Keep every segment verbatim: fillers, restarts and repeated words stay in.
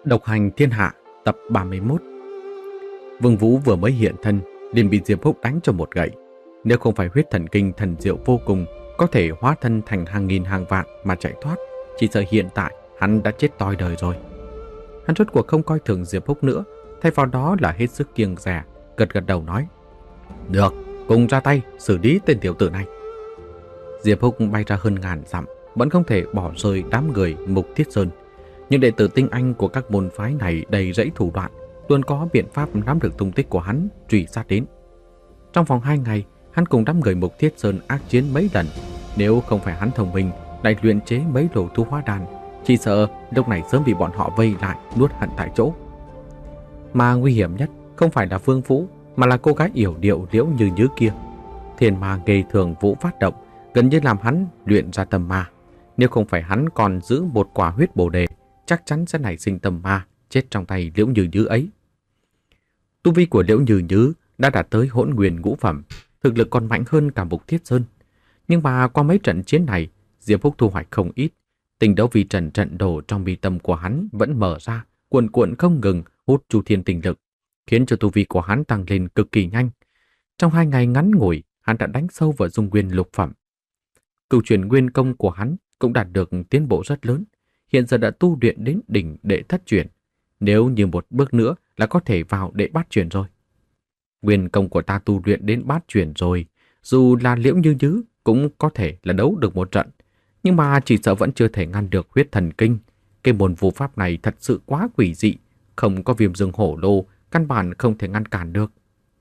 Độc hành thiên hạ tập ba mươi mốt. Vương Vũ vừa mới hiện thân liền bị Diệp Húc đánh cho một gậy. Nếu không phải huyết thần kinh thần diệu vô cùng có thể hóa thân thành hàng nghìn hàng vạn mà chạy thoát, chỉ sợ hiện tại hắn đã chết toi đời rồi. Hắn rốt cuộc không coi thường Diệp Húc nữa, thay vào đó là hết sức kiêng dè, gật gật đầu nói: "Được, cùng ra tay xử lý tên tiểu tử này." Diệp Húc bay ra hơn ngàn dặm, vẫn không thể bỏ rơi đám người Mục Thiết Sơn. Những đệ tử tinh anh của các môn phái này đầy rẫy thủ đoạn, luôn có biện pháp nắm được tung tích của hắn, truy sát đến. Trong vòng hai ngày, hắn cùng đám người Mục Thiết Sơn ác chiến mấy lần. Nếu không phải hắn thông minh, lại luyện chế mấy đồ thu hóa đan, chỉ sợ lúc này sớm bị bọn họ vây lại nuốt hận tại chỗ. Mà nguy hiểm nhất không phải là Vương Vũ, mà là cô gái yểu điệu Liễu Như Như kia. Thiên ma nghề thường Vũ phát động, gần như làm hắn luyện ra tâm ma. Nếu không phải hắn còn giữ một quả huyết bồ đề, chắc chắn sẽ nảy sinh tâm ma, chết trong tay Liễu Như Như ấy. Tu vi của Liễu Như Như đã đạt tới hỗn nguyên ngũ phẩm, thực lực còn mạnh hơn cả Mục Thiết Sơn. Nhưng mà qua mấy trận chiến này, Diệp Húc thu hoạch không ít. Tình đấu vi trần trận đồ trong mi tâm của hắn vẫn mở ra, cuồn cuộn không ngừng hút chu thiên tình lực, khiến cho tu vi của hắn tăng lên cực kỳ nhanh. Trong hai ngày ngắn ngủi, hắn đã đánh sâu vào dung nguyên lục phẩm. Cửu chuyển nguyên công của hắn cũng đạt được tiến bộ rất lớn, hiện giờ đã tu luyện đến đỉnh đệ thất chuyển. Nếu như một bước nữa là có thể vào đệ bát chuyển rồi. Nguyên công của ta tu luyện đến bát chuyển rồi, dù là Liễu Như Như cũng có thể là đấu được một trận, nhưng mà chỉ sợ vẫn chưa thể ngăn được huyết thần kinh. Cái môn phù pháp này thật sự quá quỷ dị, không có viêm dương hổ lô, căn bản không thể ngăn cản được.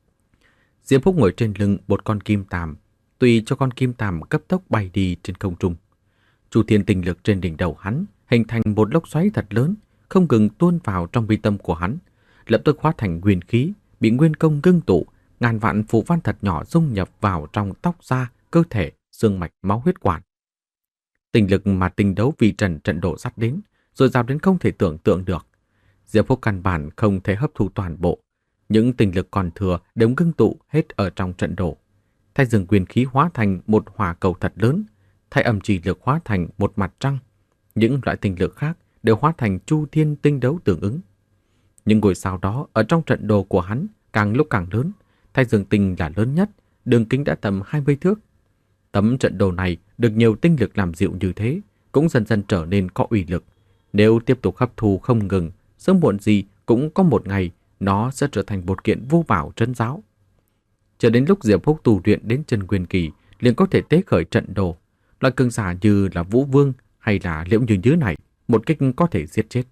Diệp Húc ngồi trên lưng một con kim tàm, tùy cho con kim tàm cấp tốc bay đi trên không trung. Chu thiên tinh lực trên đỉnh đầu hắn hình thành một lốc xoáy thật lớn, không ngừng tuôn vào trong mi tâm của hắn, lập tức hóa thành nguyên khí, bị nguyên công ngưng tụ, ngàn vạn phù văn thật nhỏ dung nhập vào trong tóc da, cơ thể, xương mạch, máu huyết quản. Tinh lực mà tinh đấu vi trần trận độ sắp đến, rồi dào đến không thể tưởng tượng được. Diệp Húc căn bản không thể hấp thu toàn bộ, những tinh lực còn thừa đều ngưng tụ hết ở trong trận đồ. Thay rừng nguyên khí hóa thành một hỏa cầu thật lớn, thay âm trì lực hóa thành một mặt trăng. Những loại tinh lực khác đều hóa thành chu thiên tinh đấu tương ứng. Những ngôi sao đó ở trong trận đồ của hắn càng lúc càng lớn, thay dương tinh là lớn nhất, đường kính đã tầm hai mươi thước. Tấm trận đồ này được nhiều tinh lực làm dịu như thế, cũng dần dần trở nên có uy lực. Nếu tiếp tục hấp thu không ngừng, sớm muộn gì cũng có một ngày nó sẽ trở thành một kiện vô bảo trấn giáo. Chờ đến lúc Diệp Húc tu luyện đến chân nguyên kỳ, liền có thể tế khởi trận đồ. Loại cường giả như là Vũ Vương hay là Liễu Như Như này, một kích có thể giết chết.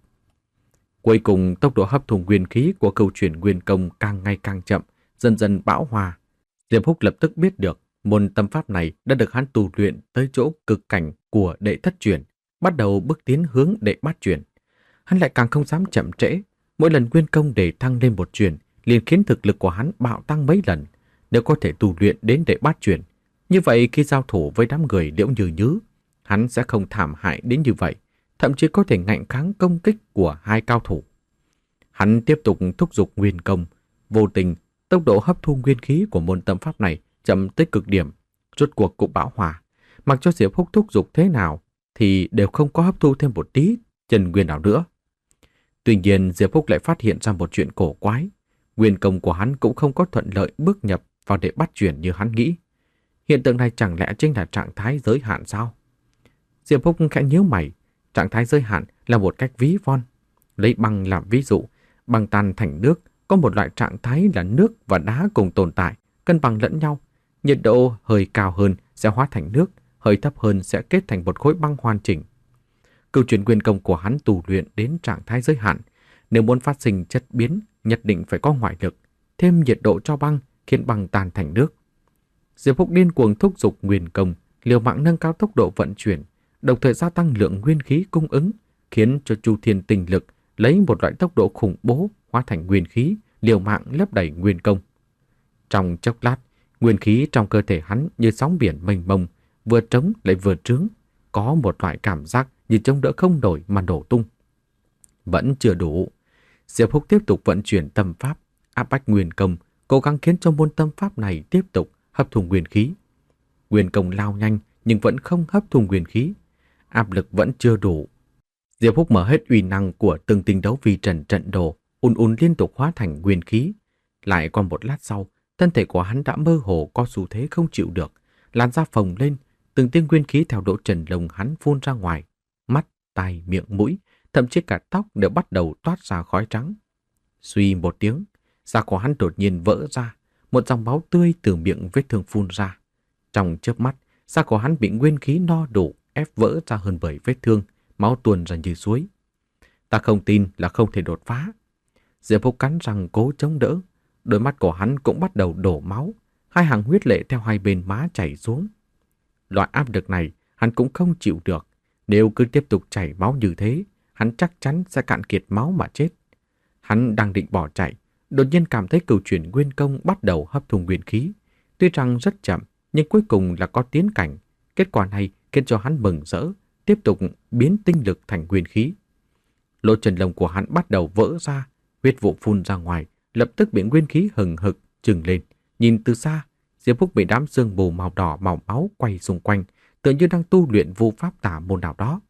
Cuối cùng, tốc độ hấp thu nguyên khí của câu chuyển nguyên công càng ngày càng chậm, dần dần bão hòa. Diệp Húc lập tức biết được môn tâm pháp này đã được hắn tu luyện tới chỗ cực cảnh của đệ thất chuyển, bắt đầu bước tiến hướng đệ bát chuyển. Hắn lại càng không dám chậm trễ, mỗi lần nguyên công để thăng lên một chuyển, liền khiến thực lực của hắn bạo tăng mấy lần. Nếu có thể tu luyện đến đệ bát chuyển, như vậy khi giao thủ với đám người Liễu Như Như, hắn sẽ không thảm hại đến như vậy, thậm chí có thể ngạnh kháng công kích của hai cao thủ. Hắn tiếp tục thúc giục nguyên công, vô tình tốc độ hấp thu nguyên khí của môn tâm pháp này chậm tới cực điểm, rốt cuộc cũng bão hòa. Mặc cho Diệp Húc thúc giục thế nào thì đều không có hấp thu thêm một tí chân nguyên nào nữa. Tuy nhiên, Diệp Húc lại phát hiện ra một chuyện cổ quái. Nguyên công của hắn cũng không có thuận lợi bước nhập vào đệ bắt chuyển như hắn nghĩ. Hiện tượng này chẳng lẽ chính là trạng thái giới hạn sao? Diệp Húc khẽ nhíu mày. Trạng thái giới hạn là một cách ví von. Lấy băng làm ví dụ, băng tan thành nước, có một loại trạng thái là nước và đá cùng tồn tại, cân bằng lẫn nhau. Nhiệt độ hơi cao hơn sẽ hóa thành nước, hơi thấp hơn sẽ kết thành một khối băng hoàn chỉnh. Câu chuyện nguyên công của hắn tu luyện đến trạng thái giới hạn, nếu muốn phát sinh chất biến, nhất định phải có ngoại lực, thêm nhiệt độ cho băng khiến băng tan thành nước. Diệp Húc điên cuồng thúc giục nguyên công, liều mạng nâng cao tốc độ vận chuyển, đồng thời gia tăng lượng nguyên khí cung ứng, khiến cho chu thiên tinh lực lấy một loại tốc độ khủng bố hóa thành nguyên khí, liều mạng lấp đầy nguyên công. Trong chốc lát, nguyên khí trong cơ thể hắn như sóng biển mênh mông, vừa trống lại vừa trướng, có một loại cảm giác như chống đỡ không nổi mà nổ tung. Vẫn chưa đủ. Diệp Húc tiếp tục vận chuyển tâm pháp, áp bách nguyên công, cố gắng khiến cho môn tâm pháp này tiếp tục hấp thu nguyên khí. Nguyên công lao nhanh nhưng vẫn không hấp thu nguyên khí, áp lực vẫn chưa đủ. Diệp Húc mở hết uy năng của từng tinh đấu vi trần trận đồ, ùn ùn liên tục hóa thành nguyên khí. Lại còn một lát sau, thân thể của hắn đã mơ hồ có xu thế không chịu được, làn da phồng lên, từng tia nguyên khí theo độ trần lồng hắn phun ra ngoài, mắt, tai, miệng, mũi, thậm chí cả tóc đều bắt đầu toát ra khói trắng. Suy một tiếng, da của hắn đột nhiên vỡ ra, một dòng máu tươi từ miệng vết thương phun ra. Trong chớp mắt, da của hắn bị nguyên khí no đủ ép vỡ ra hơn bảy vết thương, máu tuôn ra như suối. Ta không tin là không thể đột phá. Diệp Húc cắn răng cố chống đỡ, đôi mắt của hắn cũng bắt đầu đổ máu, hai hàng huyết lệ theo hai bên má chảy xuống. Loại áp lực này hắn cũng không chịu được, nếu cứ tiếp tục chảy máu như thế, hắn chắc chắn sẽ cạn kiệt máu mà chết. Hắn đang định bỏ chạy, đột nhiên cảm thấy cửu chuyển nguyên công bắt đầu hấp thu nguyên khí. Tuy rằng rất chậm, nhưng cuối cùng là có tiến cảnh. Kết quả này khiến cho hắn mừng rỡ, tiếp tục biến tinh lực thành nguyên khí. Lỗ chân lông của hắn bắt đầu vỡ ra, huyết vụ phun ra ngoài, lập tức bị nguyên khí hừng hực trừng lên. Nhìn từ xa, Diệp Húc bị đám sương mù màu đỏ màu máu quay xung quanh, tựa như đang tu luyện vô pháp tả môn nào đó.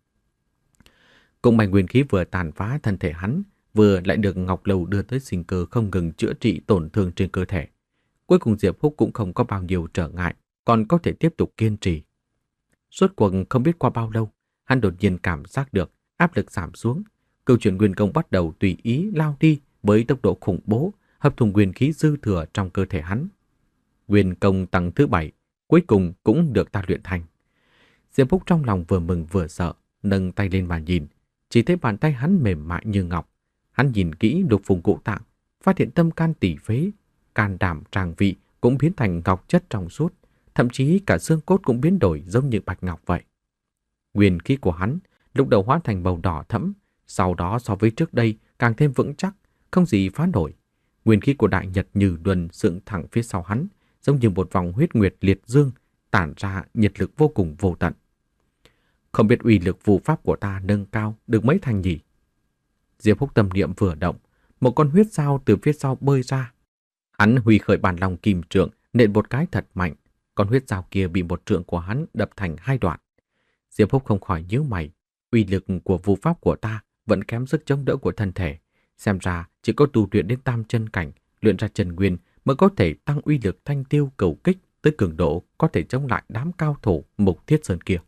Cũng may nguyên khí vừa tàn phá thân thể hắn, vừa lại được Ngọc Lâu đưa tới sinh cơ không ngừng chữa trị tổn thương trên cơ thể. Cuối cùng Diệp Húc cũng không có bao nhiêu trở ngại, còn có thể tiếp tục kiên trì. Suốt cuộc không biết qua bao lâu, hắn đột nhiên cảm giác được áp lực giảm xuống. Cửu chuyển nguyên công bắt đầu tùy ý lao đi với tốc độ khủng bố, hấp thụ nguyên khí dư thừa trong cơ thể hắn. Nguyên công tầng thứ bảy cuối cùng cũng được ta luyện thành. Diệp Húc trong lòng vừa mừng vừa sợ, nâng tay lên mà nhìn, chỉ thấy bàn tay hắn mềm mại như ngọc. Hắn nhìn kỹ lục phùng cụ tạng, phát hiện tâm can tỷ phế, can đảm tràng vị cũng biến thành ngọc chất trong suốt, thậm chí cả xương cốt cũng biến đổi giống như bạch ngọc vậy. Nguyên khí của hắn lúc đầu hóa thành màu đỏ thẫm, sau đó so với trước đây càng thêm vững chắc, không gì phá nổi. Nguyên khí của Đại Nhật Như Luân dựng thẳng phía sau hắn, giống như một vòng huyết nguyệt liệt dương, tản ra nhiệt lực vô cùng vô tận. Không biết uy lực phù pháp của ta nâng cao được mấy thành nhỉ? Diệp Húc tâm niệm vừa động, một con huyết dao từ phía sau bơi ra. Hắn huy khởi bản lòng kim trượng, nện một cái thật mạnh, con huyết dao kia bị một trượng của hắn đập thành hai đoạn. Diệp Húc không khỏi nhíu mày, uy lực của phù pháp của ta vẫn kém sức chống đỡ của thân thể, xem ra chỉ có tu luyện đến tam chân cảnh, luyện ra chân nguyên mới có thể tăng uy lực thanh tiêu cầu kích tới cường độ có thể chống lại đám cao thủ Mục Thiết Sơn kia.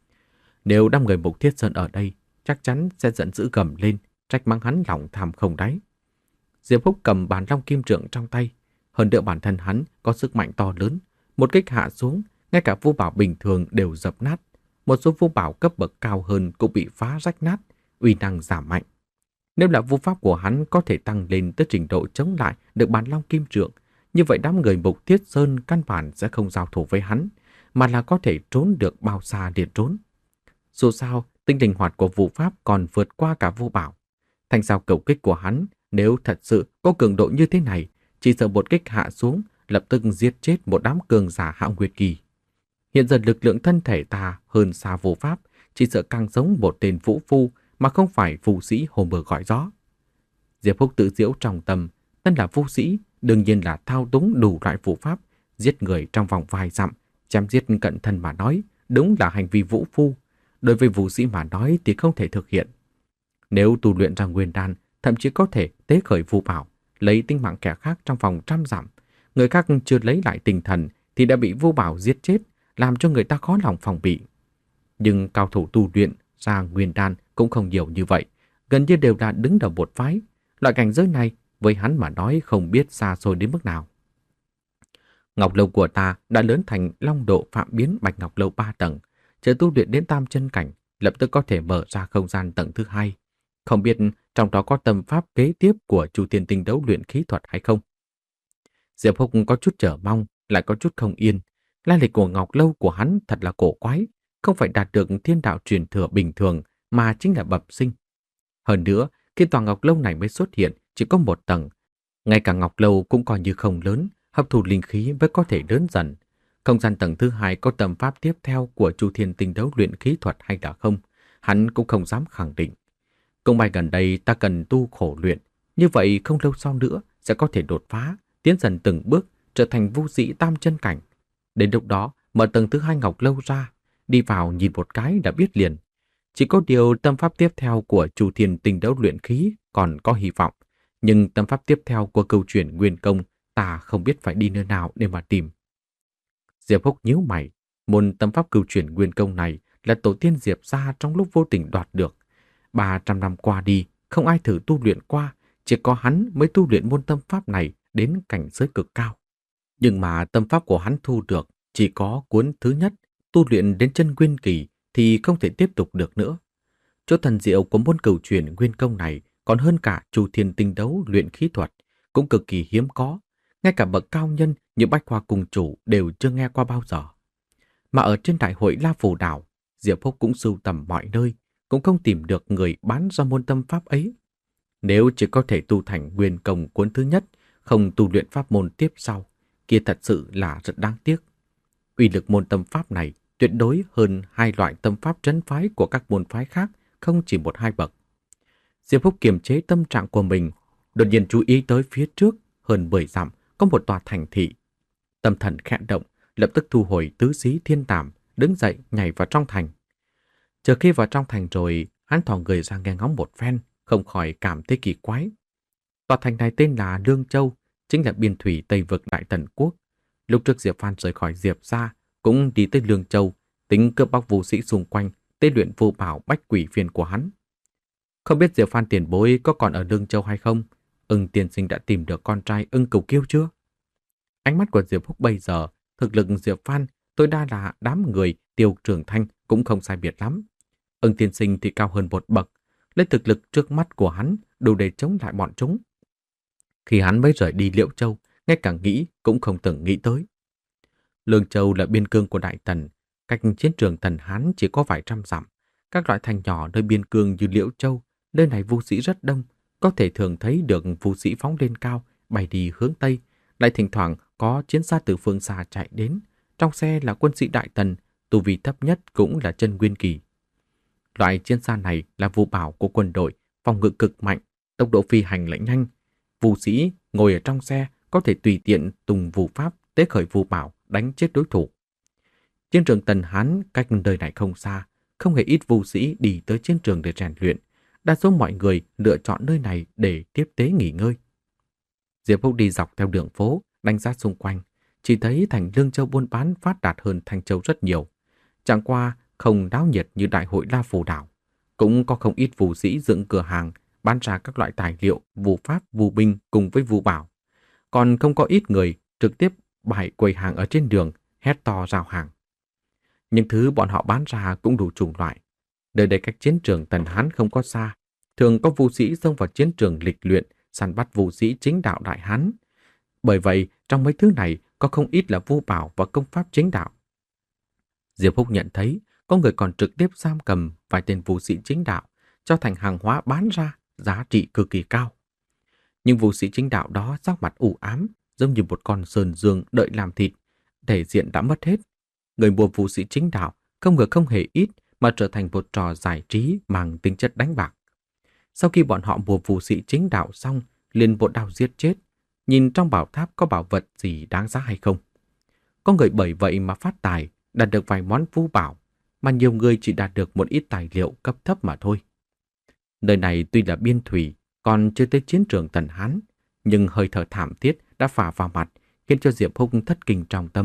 Nếu đám người Mục Thiết Sơn ở đây, chắc chắn sẽ giận dữ gầm lên, trách mắng hắn lòng tham không đáy. Diệp Húc cầm bản long kim trượng trong tay, hơn nữa bản thân hắn có sức mạnh to lớn, một kích hạ xuống, ngay cả vũ bảo bình thường đều dập nát, một số vũ bảo cấp bậc cao hơn cũng bị phá rách nát, uy năng giảm mạnh. Nếu là vũ pháp của hắn có thể tăng lên tới trình độ chống lại được bản long kim trượng, như vậy đám người Mục Thiết Sơn căn bản sẽ không giao thủ với hắn, mà là có thể trốn được bao xa liền trốn. Dù sao, tinh linh hoạt của vũ pháp còn vượt qua cả vũ bảo. Thành sao cầu kích của hắn, nếu thật sự có cường độ như thế này, chỉ sợ một kích hạ xuống, lập tức giết chết một đám cường giả hạng nguyệt kỳ. Hiện giờ lực lượng thân thể ta hơn xa vũ pháp, chỉ sợ càng giống một tên vũ phu mà không phải phù sĩ hồ bờ gọi gió. Diệp Húc tự giễu trong tâm, thân là vũ sĩ, đương nhiên là thao túng đủ loại vũ pháp, giết người trong vòng vài dặm, chém giết cận thân mà nói, đúng là hành vi vũ phu. Đối với vũ sĩ mà nói thì không thể thực hiện. Nếu tu luyện ra nguyên đan, thậm chí có thể tế khởi vũ bảo, lấy tính mạng kẻ khác trong vòng trăm dặm. Người khác chưa lấy lại tinh thần thì đã bị vũ bảo giết chết, làm cho người ta khó lòng phòng bị. Nhưng cao thủ tu luyện ra nguyên đan cũng không nhiều như vậy, gần như đều là đứng đầu một phái. Loại cảnh giới này với hắn mà nói không biết xa xôi đến mức nào. Ngọc Lâu của ta đã lớn thành long độ phạm biến Bạch Ngọc Lâu ba tầng, chờ tu luyện đến tam chân cảnh, lập tức có thể mở ra không gian tầng thứ hai. Không biết trong đó có tâm pháp kế tiếp của Chu Thiên Tinh đấu luyện khí thuật hay không? Diệp Húc có chút chờ mong, lại có chút không yên. Lai lịch của Ngọc Lâu của hắn thật là cổ quái, không phải đạt được thiên đạo truyền thừa bình thường mà chính là bẩm sinh. Hơn nữa, khi tòa Ngọc Lâu này mới xuất hiện chỉ có một tầng, ngay cả Ngọc Lâu cũng coi như không lớn, hấp thụ linh khí mới có thể lớn dần. Không gian tầng thứ hai có tâm pháp tiếp theo của Chu Thiên Tinh đấu luyện khí thuật hay là không, hắn cũng không dám khẳng định. Cũng may gần đây ta cần tu khổ luyện, như vậy không lâu sau nữa sẽ có thể đột phá, tiến dần từng bước trở thành vũ sĩ tam chân cảnh. Đến lúc đó mở tầng thứ hai Ngọc Lâu ra, đi vào nhìn một cái đã biết liền. Chỉ có điều tâm pháp tiếp theo của Chu Thiên Tinh Đấu luyện khí còn có hy vọng, nhưng tâm pháp tiếp theo của câu chuyện Nguyên Công ta không biết phải đi nơi nào để mà tìm. Diệp Húc nhíu mày, môn tâm pháp câu chuyện Nguyên Công này là tổ tiên Diệp gia trong lúc vô tình đoạt được. ba trăm năm qua đi, không ai thử tu luyện qua, chỉ có hắn mới tu luyện môn tâm pháp này đến cảnh giới cực cao. Nhưng mà tâm pháp của hắn thu được chỉ có cuốn thứ nhất, tu luyện đến chân nguyên kỳ thì không thể tiếp tục được nữa. Chỗ thần diệu của môn cầu truyền Nguyên Công này còn hơn cả Chu Thiên Tinh Đấu luyện khí thuật, cũng cực kỳ hiếm có. Ngay cả bậc cao nhân như Bách Hoa Cùng Chủ đều chưa nghe qua bao giờ. Mà ở trên đại hội La Phù Đảo, Diệp Húc cũng sưu tầm mọi nơi, cũng không tìm được người bán ra môn tâm pháp ấy. Nếu chỉ có thể tu thành Nguyên Công cuốn thứ nhất, không tu luyện pháp môn tiếp sau, kia thật sự là rất đáng tiếc. Uy lực môn tâm pháp này tuyệt đối hơn hai loại tâm pháp trấn phái của các môn phái khác, không chỉ một hai bậc. Diệp Húc kiềm chế tâm trạng của mình, đột nhiên chú ý tới phía trước hơn mười dặm có một tòa thành thị. Tâm thần khẽ động, lập tức thu hồi tứ xí thiên tàm, đứng dậy nhảy vào trong thành. Chờ khi vào trong thành rồi, hắn thò người ra nghe ngóng một phen, không khỏi cảm thấy kỳ quái. Tòa thành này tên là Lương Châu, chính là biên thủy Tây vực Đại Tần Quốc. Lúc trước Diệp Phan rời khỏi Diệp gia, cũng đi tới Lương Châu, tính cướp bóc vũ sĩ xung quanh, tế luyện vô bảo bách quỷ phiên của hắn. Không biết Diệp Phan tiền bối có còn ở Lương Châu hay không? Ưng tiên sinh đã tìm được con trai Ưng Cửu Kiêu chưa? Ánh mắt của Diệp Húc bây giờ, thực lực Diệp Phan tối đa là đám người Tiêu Trường Thanh cũng không sai biệt lắm. Ưng tiên sinh thì cao hơn một bậc, lấy thực lực trước mắt của hắn đủ để chống lại bọn chúng. Khi hắn mới rời đi Liễu Châu, ngay cả nghĩ cũng không từng nghĩ tới. Lương Châu là biên cương của Đại Tần, cách chiến trường Tần Hán chỉ có vài trăm dặm. Các loại thành nhỏ nơi biên cương như Liễu Châu, nơi này vũ sĩ rất đông, có thể thường thấy được vũ sĩ phóng lên cao, bay đi hướng Tây, lại thỉnh thoảng có chiến xa từ phương xa chạy đến. Trong xe là quân sĩ Đại Tần, tu vi thấp nhất cũng là chân nguyên kỳ. Loại chiến xa này là vũ bảo của quân đội, phòng ngự cực mạnh, tốc độ phi hành lại nhanh. Vũ sĩ ngồi ở trong xe có thể tùy tiện tung vũ pháp tế khởi vũ bảo đánh chết đối thủ. Chiến trường Tần Hán cách nơi này không xa, không hề ít vũ sĩ đi tới chiến trường để rèn luyện. Đa số mọi người lựa chọn nơi này để tiếp tế nghỉ ngơi. Diệp Húc đi dọc theo đường phố, đánh giá xung quanh, chỉ thấy thành Lương Châu buôn bán phát đạt hơn Thanh Châu rất nhiều. Chẳng qua không náo nhiệt như đại hội La Phù Đảo, cũng có không ít vũ sĩ dựng cửa hàng bán ra các loại tài liệu, vũ pháp, vũ binh cùng với vũ bảo. Còn không có ít người trực tiếp bày quầy hàng ở trên đường, hét to rao hàng. Những thứ bọn họ bán ra cũng đủ chủng loại. Nơi đây cách chiến trường Tần Hán không có xa, thường có vũ sĩ xông vào chiến trường lịch luyện, săn bắt vũ sĩ chính đạo Đại Hán. Bởi vậy, trong mấy thứ này có không ít là vũ bảo và công pháp chính đạo. Diệp Húc nhận thấy có người còn trực tiếp giam cầm vài tên vũ sĩ chính đạo, cho thành hàng hóa bán ra, giá trị cực kỳ cao. Nhưng vũ sĩ chính đạo đó sắc mặt u ám, giống như một con sườn dương đợi làm thịt, thể diện đã mất hết. Người mua vũ sĩ chính đạo không ngờ không hề ít mà trở thành một trò giải trí mang tính chất đánh bạc. Sau khi bọn họ mua vũ sĩ chính đạo xong, liền một đao giết chết, nhìn trong bảo tháp có bảo vật gì đáng giá hay không. Có người bởi vậy mà phát tài, đạt được vài món vũ bảo, mà nhiều người chỉ đạt được một ít tài liệu cấp thấp mà thôi. Nơi này tuy là biên thủy, còn chưa tới chiến trường Tần Hán, nhưng hơi thở thảm thiết đã phả vào mặt, khiến cho Diệp Húc thất kinh trong tâm.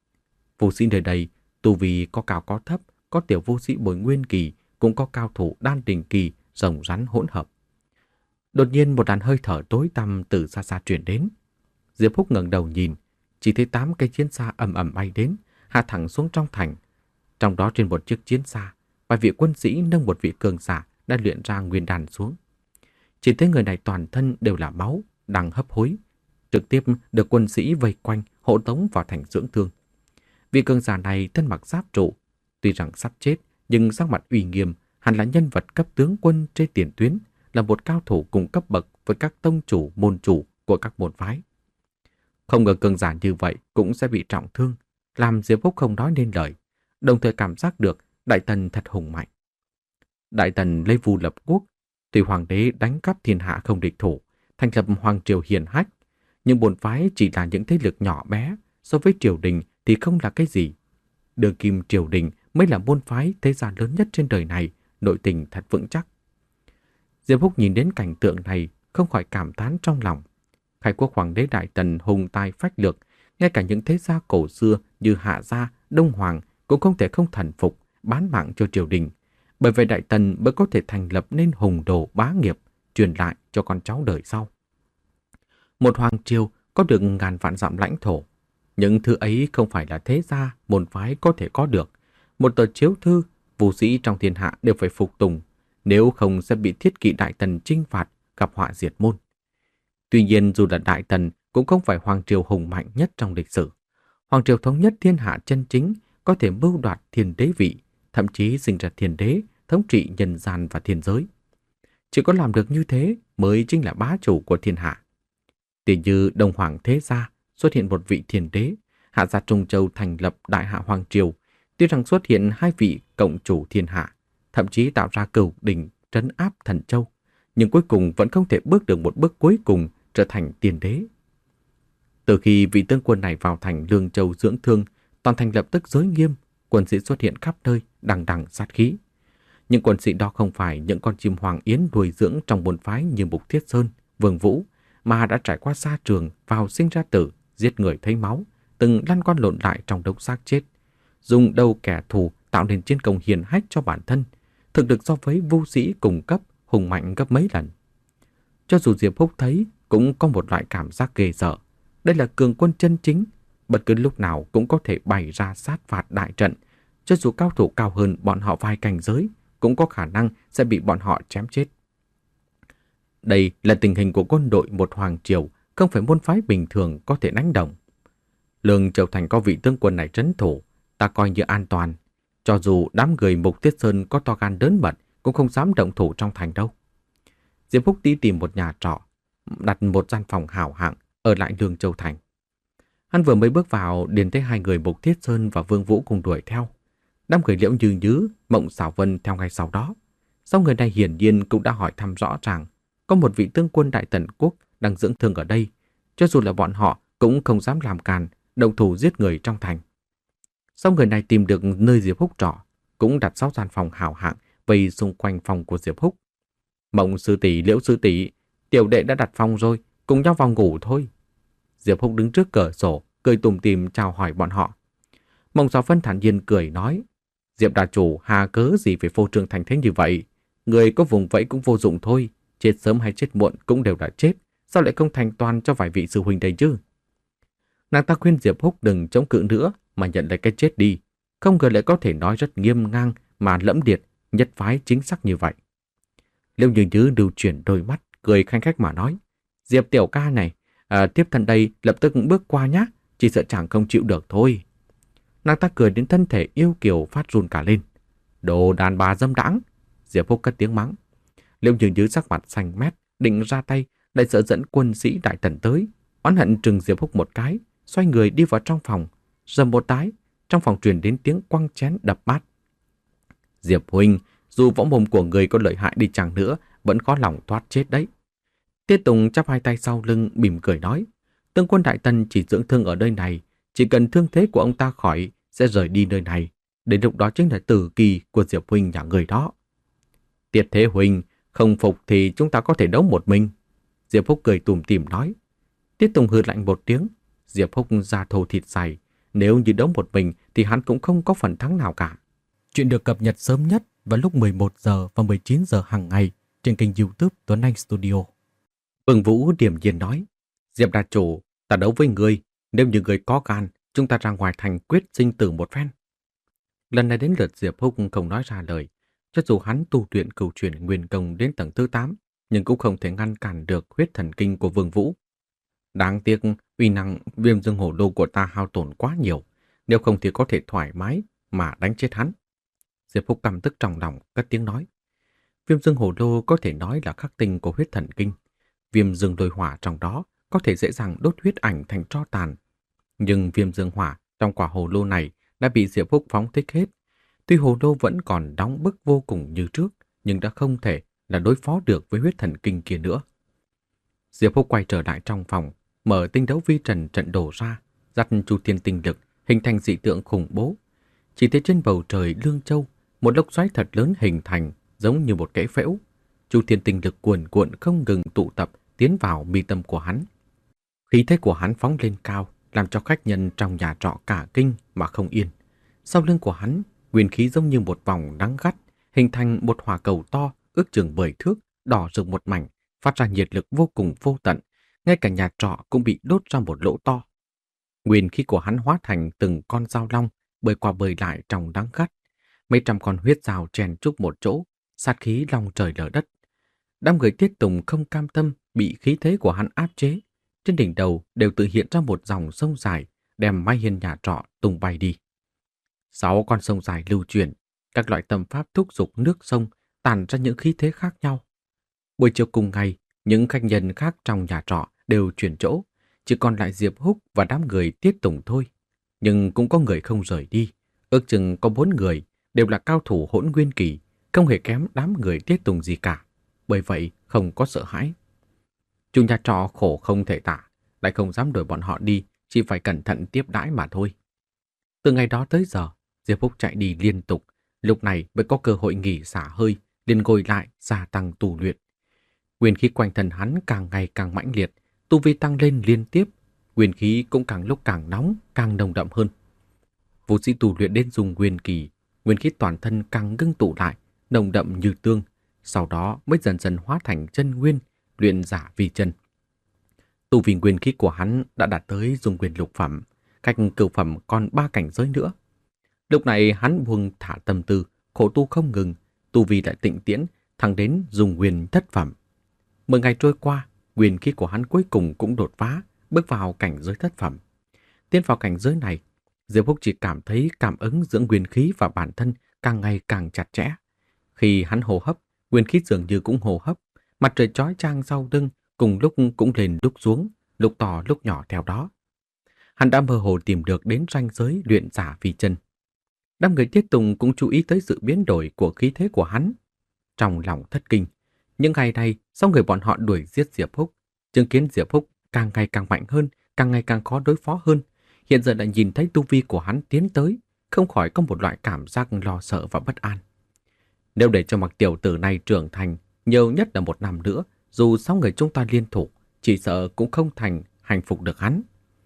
Vũ sĩ nơi đây, tu vi có cao có thấp, có tiểu vũ sĩ bồi nguyên kỳ, cũng có cao thủ đan đỉnh kỳ, rồng rắn hỗn hợp. Đột nhiên một đàn hơi thở tối tăm từ xa xa truyền đến. Diệp Húc ngẩng đầu nhìn, chỉ thấy tám cây chiến xa ầm ầm bay đến, hạ thẳng xuống trong thành. Trong đó trên một chiếc chiến xa, vài vị quân sĩ nâng một vị cường giả đã luyện ra nguyên đan xuống. Chỉ thấy người này toàn thân đều là máu, đang hấp hối, trực tiếp được quân sĩ vây quanh hộ tống vào thành dưỡng thương. Vị cường giả này thân mặc giáp trụ, tuy rằng sắp chết nhưng sắc mặt uy nghiêm, hẳn là nhân vật cấp tướng quân trên tiền tuyến, là một cao thủ cùng cấp bậc với các tông chủ, môn chủ của các môn phái. Không ngờ cường giả như vậy cũng sẽ bị trọng thương, làm Diệp Húc không nói nên lời, đồng thời cảm giác được Đại Tần thật hùng mạnh. Đại Tần lấy vua lập quốc, thì hoàng đế đánh cắp thiên hạ không địch thủ, thành lập hoàng triều hiền hách, nhưng bổn phái chỉ là những thế lực nhỏ bé, so với triều đình thì không là cái gì. Đường kim triều đình mới là môn phái thế gia lớn nhất trên đời này, nội tình thật vững chắc. Diệp Húc nhìn đến cảnh tượng này không khỏi cảm thán trong lòng. Khai quốc hoàng đế Đại Tần hùng tài phách lược, ngay cả những thế gia cổ xưa như Hạ gia, Đông Hoàng cũng không thể không thần phục, bán mạng cho triều đình. Bởi vậy Đại Tần mới có thể thành lập nên hùng đồ bá nghiệp, truyền lại cho con cháu đời sau. Một hoàng triều có được ngàn vạn dặm lãnh thổ. Những thứ ấy không phải là thế gia, môn phái có thể có được. Một tờ chiếu thư, vũ sĩ trong thiên hạ đều phải phục tùng, nếu không sẽ bị thiết kỵ Đại Tần chinh phạt, gặp họa diệt môn. Tuy nhiên dù là Đại Tần cũng không phải hoàng triều hùng mạnh nhất trong lịch sử. Hoàng triều thống nhất thiên hạ chân chính có thể mưu đoạt thiên đế vị, thậm chí sinh ra thiên đế, thống trị nhân gian và thiên giới. Chỉ có làm được như thế mới chính là bá chủ của thiên hạ. Tỷ như Đông Hoàng thế gia xuất hiện một vị thiên đế, Hạ gia Trung Châu thành lập Đại Hạ Hoàng triều, tuy rằng xuất hiện hai vị cộng chủ thiên hạ, thậm chí tạo ra cửu đỉnh trấn áp Thần Châu, nhưng cuối cùng vẫn không thể bước được một bước cuối cùng trở thành tiên đế. Từ khi vị tướng quân này vào thành Lương Châu dưỡng thương, toàn thành lập tức giới nghiêm, quân sĩ xuất hiện khắp nơi, đằng đằng sát khí. Những quân sĩ đó không phải những con chim hoàng yến nuôi dưỡng trong môn phái như Mục Thiết Sơn, Vương Vũ, mà đã trải qua xa trường, vào sinh ra tử, giết người thấy máu, từng lăn quan lộn lại trong đống xác chết, dùng đầu kẻ thù tạo nên chiến công hiển hách cho bản thân, thực lực so với vũ sĩ cùng cấp hùng mạnh gấp mấy lần. Cho dù Diệp Húc thấy cũng có một loại cảm giác ghê sợ. Đây là cường quân chân chính, bất cứ lúc nào cũng có thể bày ra sát phạt đại trận. Cho dù cao thủ cao hơn bọn họ vài cảnh giới, cũng có khả năng sẽ bị bọn họ chém chết. Đây là tình hình của quân đội một hoàng triều, không phải môn phái bình thường có thể đánh đồng. Lương Châu Thành có vị tướng quân này trấn thủ, ta coi như an toàn. Cho dù đám người Mục Tiết Sơn có to gan đớn mật, cũng không dám động thủ trong thành đâu. Diệp Húc đi tìm một nhà trọ, đặt một gian phòng hảo hạng ở lại Lương Châu Thành. Hắn vừa mới bước vào, liền thấy hai người Mục Thiết Sơn và Vương Vũ cùng đuổi theo. Đám người Liễu Như Nhứ, Mộng Xảo Vân theo ngay sau đó. Sau người này hiển nhiên cũng đã hỏi thăm rõ ràng, có một vị tướng quân Đại Tần Quốc đang dưỡng thương ở đây, cho dù là bọn họ cũng không dám làm càn, động thủ giết người trong thành. Sau người này tìm được nơi Diệp Húc trọ, cũng đặt sáu gian phòng hảo hạng vây xung quanh phòng của Diệp Húc. Mộng sư tỷ, Liễu sư tỷ, tiểu đệ đã đặt phòng rồi, cùng nhau vào ngủ thôi. Diệp Húc đứng trước cửa sổ, cười tủm tỉm chào hỏi bọn họ. Mộng Xảo Vân thản nhiên cười nói, Diệp đà chủ hà cớ gì phải phô trương thành thế như vậy? Người có vùng vẫy cũng vô dụng thôi, chết sớm hay chết muộn cũng đều đã chết, sao lại không thành toàn cho vài vị sư huynh đây chứ? Nàng ta khuyên Diệp Húc đừng chống cự nữa mà nhận lấy cái chết đi, không ngờ lại có thể nói rất nghiêm ngang mà lẫm liệt, nhất phái chính xác như vậy. Liễu Như Nhứ lưu chuyển đôi mắt, cười khanh khách mà nói, Diệp tiểu ca này, à, tiếp thân đây lập tức bước qua nhá, chỉ sợ chàng không chịu được thôi. Nàng ta cười đến thân thể yêu kiều phát run cả lên. Đồ đàn bà dâm đãng! Diệp Húc cất tiếng mắng. Liễu Như Nhứ sắc mặt xanh mét, định ra tay, lại sợ dẫn quân sĩ Đại Tần tới, oán hận trừng Diệp Húc một cái, xoay người đi vào trong phòng. Rầm một cái, trong phòng truyền đến tiếng quăng chén đập bát. Diệp huynh, dù võ mồm của người có lợi hại đi chăng nữa, vẫn khó lòng thoát chết đấy. Tiết Tùng chắp hai tay sau lưng, mỉm cười nói, tướng quân Đại Tần chỉ dưỡng thương ở nơi này, chỉ cần thương thế của ông ta khỏi sẽ rời đi nơi này. Đến lúc đó chính là tử kỳ của Diệp huynh nhà người đó. Tiết Thế huynh, không phục thì chúng ta có thể đấu một mình. Diệp Húc cười tủm tỉm nói. Tiết Tùng hừ lạnh một tiếng. Diệp Húc da thô thịt dày, nếu như đấu một mình thì hắn cũng không có phần thắng nào cả. Chuyện được cập nhật sớm nhất vào lúc mười một giờ và mười chín giờ hàng ngày trên kênh YouTube Tuấn Anh Studio. Vương Vũ điềm nhiên nói, Diệp đà chủ, ta đấu với ngươi, nếu như ngươi có gan, chúng ta ra ngoài thành quyết sinh tử một phen. Lần này đến lượt Diệp Húc không nói ra lời, cho dù hắn tu luyện cửu chuyển nguyên công đến tầng thứ tám, nhưng cũng không thể ngăn cản được huyết thần kinh của Vương Vũ. Đáng tiếc, uy năng Viêm Dương Hổ Lô của ta hao tổn quá nhiều, nếu không thì có thể thoải mái mà đánh chết hắn. Diệp Húc căm tức trong lòng, cất tiếng nói. Viêm Dương Hổ Lô có thể nói là khắc tinh của huyết thần kinh. Viêm Dương Lôi Hỏa trong đó có thể dễ dàng đốt huyết ảnh thành tro tàn. Nhưng Viêm Dương Hỏa trong quả hồ lô này đã bị Diệp Húc phóng thích hết. Tuy hồ lô vẫn còn đóng bức vô cùng như trước, nhưng đã không thể là đối phó được với huyết thần kinh kia nữa. Diệp Húc quay trở lại trong phòng, mở tinh đấu vi trần trận đổ ra, dắt chu thiên tinh lực, hình thành dị tượng khủng bố. Chỉ thấy trên bầu trời Lương Châu, một lốc xoáy thật lớn hình thành, giống như một cái phễu. Chu thiên tinh lực cuồn cuộn không ngừng tụ tập tiến vào mi tâm của hắn. Khí thế của hắn phóng lên cao, làm cho khách nhân trong nhà trọ cả kinh mà không yên. Sau lưng của hắn, nguyên khí giống như một vòng nắng gắt, hình thành một hỏa cầu to, ước chừng mười thước, đỏ rực một mảnh, phát ra nhiệt lực vô cùng vô tận. Ngay cả nhà trọ cũng bị đốt ra một lỗ to. Nguyên khí của hắn hóa thành từng con dao long, bơi qua bơi lại trong nắng gắt. Mấy trăm con huyết dao chèn chúc một chỗ, sát khí long trời lở đất. Đám người Tiết Tùng không cam tâm bị khí thế của hắn áp chế. Trên đỉnh đầu đều tự hiện ra một dòng sông dài, đem mái hiên nhà trọ tung bay đi. Sáu con sông dài lưu chuyển, các loại tâm pháp thúc giục nước sông tản ra những khí thế khác nhau. Buổi chiều cùng ngày, những khách nhân khác trong nhà trọ đều chuyển chỗ, chỉ còn lại Diệp Húc và đám người Tiết Tùng thôi. Nhưng cũng có người không rời đi, ước chừng có bốn người, đều là cao thủ hỗn nguyên kỳ, không hề kém đám người Tiết Tùng gì cả, bởi vậy không có sợ hãi. Chủ nhà trọ khổ không thể tả, lại không dám đuổi bọn họ đi, chỉ phải cẩn thận tiếp đãi mà thôi. Từ ngày đó tới giờ, Diệp Húc chạy đi liên tục, lúc này mới có cơ hội nghỉ xả hơi, liền ngồi lại gia tăng tu luyện. Nguyên khí quanh thân hắn càng ngày càng mãnh liệt, tu vi tăng lên liên tiếp, nguyên khí cũng càng lúc càng nóng, càng nồng đậm hơn. Vũ sĩ tu luyện đến dùng nguyên kỳ, nguyên khí toàn thân càng ngưng tụ lại, nồng đậm như tương, sau đó mới dần dần hóa thành chân nguyên, luyện giả vi chân. Tu vi nguyên khí của hắn đã đạt tới dung nguyên lục phẩm, cách cửu phẩm còn ba cảnh giới nữa. Lúc này hắn buông thả tâm tư, khổ tu không ngừng, tu vi lại tịnh tiễn, thẳng đến dung nguyên thất phẩm. Mười ngày trôi qua, nguyên khí của hắn cuối cùng cũng đột phá, bước vào cảnh giới thất phẩm. Tiến vào cảnh giới này, Diệp Húc chỉ cảm thấy cảm ứng giữa nguyên khí và bản thân càng ngày càng chặt chẽ. Khi hắn hô hấp, nguyên khí dường như cũng hô hấp, mặt trời chói chang sau lưng cùng lúc cũng lên lúc xuống, lúc to lúc nhỏ theo đó. Hắn đã mơ hồ tìm được đến ranh giới luyện giả phi chân. Đám người Tiết Tùng cũng chú ý tới sự biến đổi của khí thế của hắn. Trong lòng thất kinh, những ngày này sau người bọn họ đuổi giết Diệp Húc, chứng kiến Diệp Húc càng ngày càng mạnh hơn, càng ngày càng khó đối phó hơn. Hiện giờ đã nhìn thấy tu vi của hắn tiến tới, không khỏi có một loại cảm giác lo sợ và bất an. Nếu để cho mặc tiểu tử này trưởng thành, nhiều nhất là một năm nữa, dù sáu người chúng ta liên thủ, chỉ sợ cũng không thành hành phục được hắn.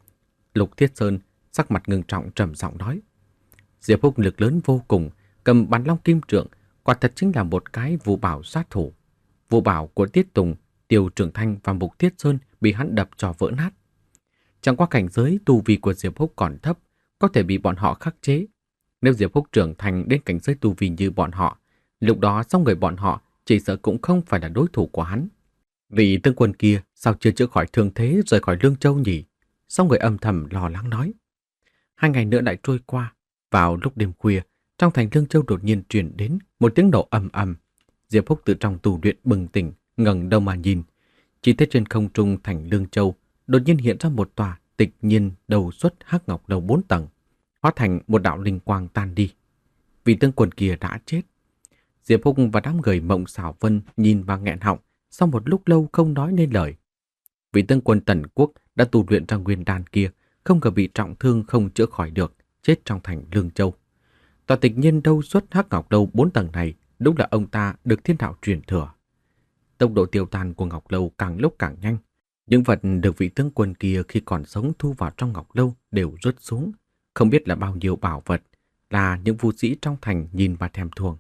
Lục Thiết Sơn sắc mặt ngưng trọng trầm giọng nói. Diệp Húc lực lớn vô cùng, cầm bắn long kim trượng, quả thật chính là một cái vũ bảo sát thủ. Vũ bảo của Tiết Tùng, Tiêu Trường Thanh và Mục Thiết Sơn bị hắn đập cho vỡ nát. Chẳng qua cảnh giới tu vi của Diệp Húc còn thấp, có thể bị bọn họ khắc chế. Nếu Diệp Húc trưởng thành đến cảnh giới tu vi như bọn họ, lúc đó sáu người bọn họ chỉ sợ cũng không phải là đối thủ của hắn. Vị tướng quân kia sao chưa chữa khỏi thương thế rời khỏi Lương Châu nhỉ? Sáu người âm thầm lo lắng nói. Hai ngày nữa lại trôi qua, vào lúc đêm khuya, trong thành Lương Châu đột nhiên truyền đến một tiếng nổ ầm ầm. Diệp Húc từ trong tù luyện bừng tỉnh, ngẩng đầu mà nhìn, chỉ thấy trên không trung thành Lương Châu đột nhiên hiện ra một tòa tịch nhiên đầu xuất hắc ngọc đầu bốn tầng, hóa thành một đạo linh quang tan đi. Vị tướng quân kia đã chết. Diệp Húc và đám người Mộng Xảo Vân nhìn và nghẹn họng, sau một lúc lâu không nói nên lời. Vị tướng quân Tần Quốc đã tu luyện ra nguyên đan kia, không ngờ bị trọng thương không chữa khỏi được, chết trong thành Lương Châu. Tòa tịch nhiên đâu xuất hắc ngọc lâu bốn tầng này đúng là ông ta được thiên đạo truyền thừa. Tốc độ tiêu tan của ngọc lâu càng lúc càng nhanh. Những vật được vị tướng quân kia khi còn sống thu vào trong ngọc lâu đều rớt xuống. Không biết là bao nhiêu bảo vật, là những vũ sĩ trong thành nhìn và thèm thuồng.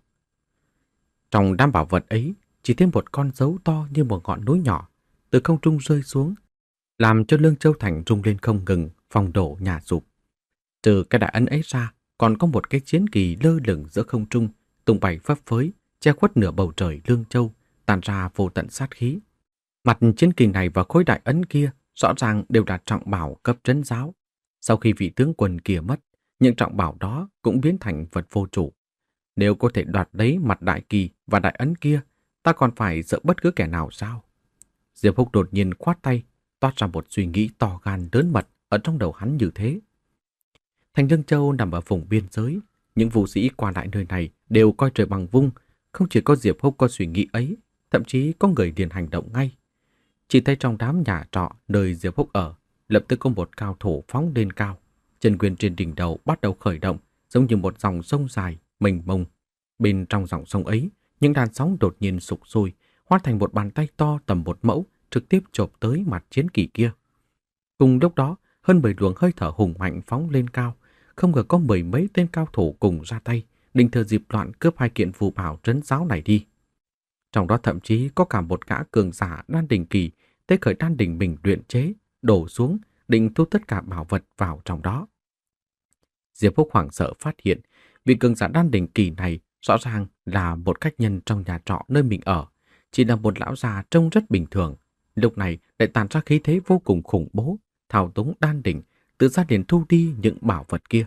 Trong đám bảo vật ấy, chỉ thêm một con dấu to như một ngọn núi nhỏ, từ không trung rơi xuống, làm cho Lương Châu thành rung lên không ngừng, phong đổ nhà sụp. Trừ cái đại ấn ấy ra, còn có một cái chiến kỳ lơ lửng giữa không trung, tung bay phấp phới, che khuất nửa bầu trời Lương Châu, tàn ra vô tận sát khí. Mặt chiến kỳ này và khối đại ấn kia rõ ràng đều là trọng bảo cấp trấn giáo. Sau khi vị tướng quân kia mất, những trọng bảo đó cũng biến thành vật vô chủ. Nếu có thể đoạt lấy mặt đại kỳ và đại ấn kia, ta còn phải sợ bất cứ kẻ nào sao? Diệp Húc đột nhiên khoát tay, toát ra một suy nghĩ to gan lớn mật ở trong đầu hắn như thế. Thành Lương Châu nằm ở vùng biên giới, những vũ sĩ qua lại nơi này đều coi trời bằng vung, không chỉ có Diệp Húc có suy nghĩ ấy, thậm chí có người liền hành động ngay. Chỉ thấy trong đám nhà trọ nơi Diệp Húc ở, lập tức có một cao thủ phóng lên cao, chân nguyên trên đỉnh đầu bắt đầu khởi động, giống như một dòng sông dài, mênh mông. Bên trong dòng sông ấy, Những đàn sóng đột nhiên sục sôi, hóa thành một bàn tay to tầm một mẫu, trực tiếp chộp tới mặt chiến kỳ kia. Cùng lúc đó, hơn mười luồng hơi thở hùng mạnh phóng lên cao, không ngờ có mười mấy tên cao thủ cùng ra tay, định thừa dịp loạn cướp hai kiện phù bảo trấn giáo này đi. Trong đó thậm chí có cả một gã cường giả đan đỉnh kỳ, tế khởi đan đỉnh mình luyện chế, đổ xuống, định thu tất cả bảo vật vào trong đó. Diệp Húc hoảng sợ phát hiện, vị cường giả đan đỉnh kỳ này rõ ràng là một khách nhân trong nhà trọ nơi mình ở, chỉ là một lão già trông rất bình thường, lúc này lại tàn ra khí thế vô cùng khủng bố, thao túng đan đỉnh, tự ra liền thu đi những bảo vật kia.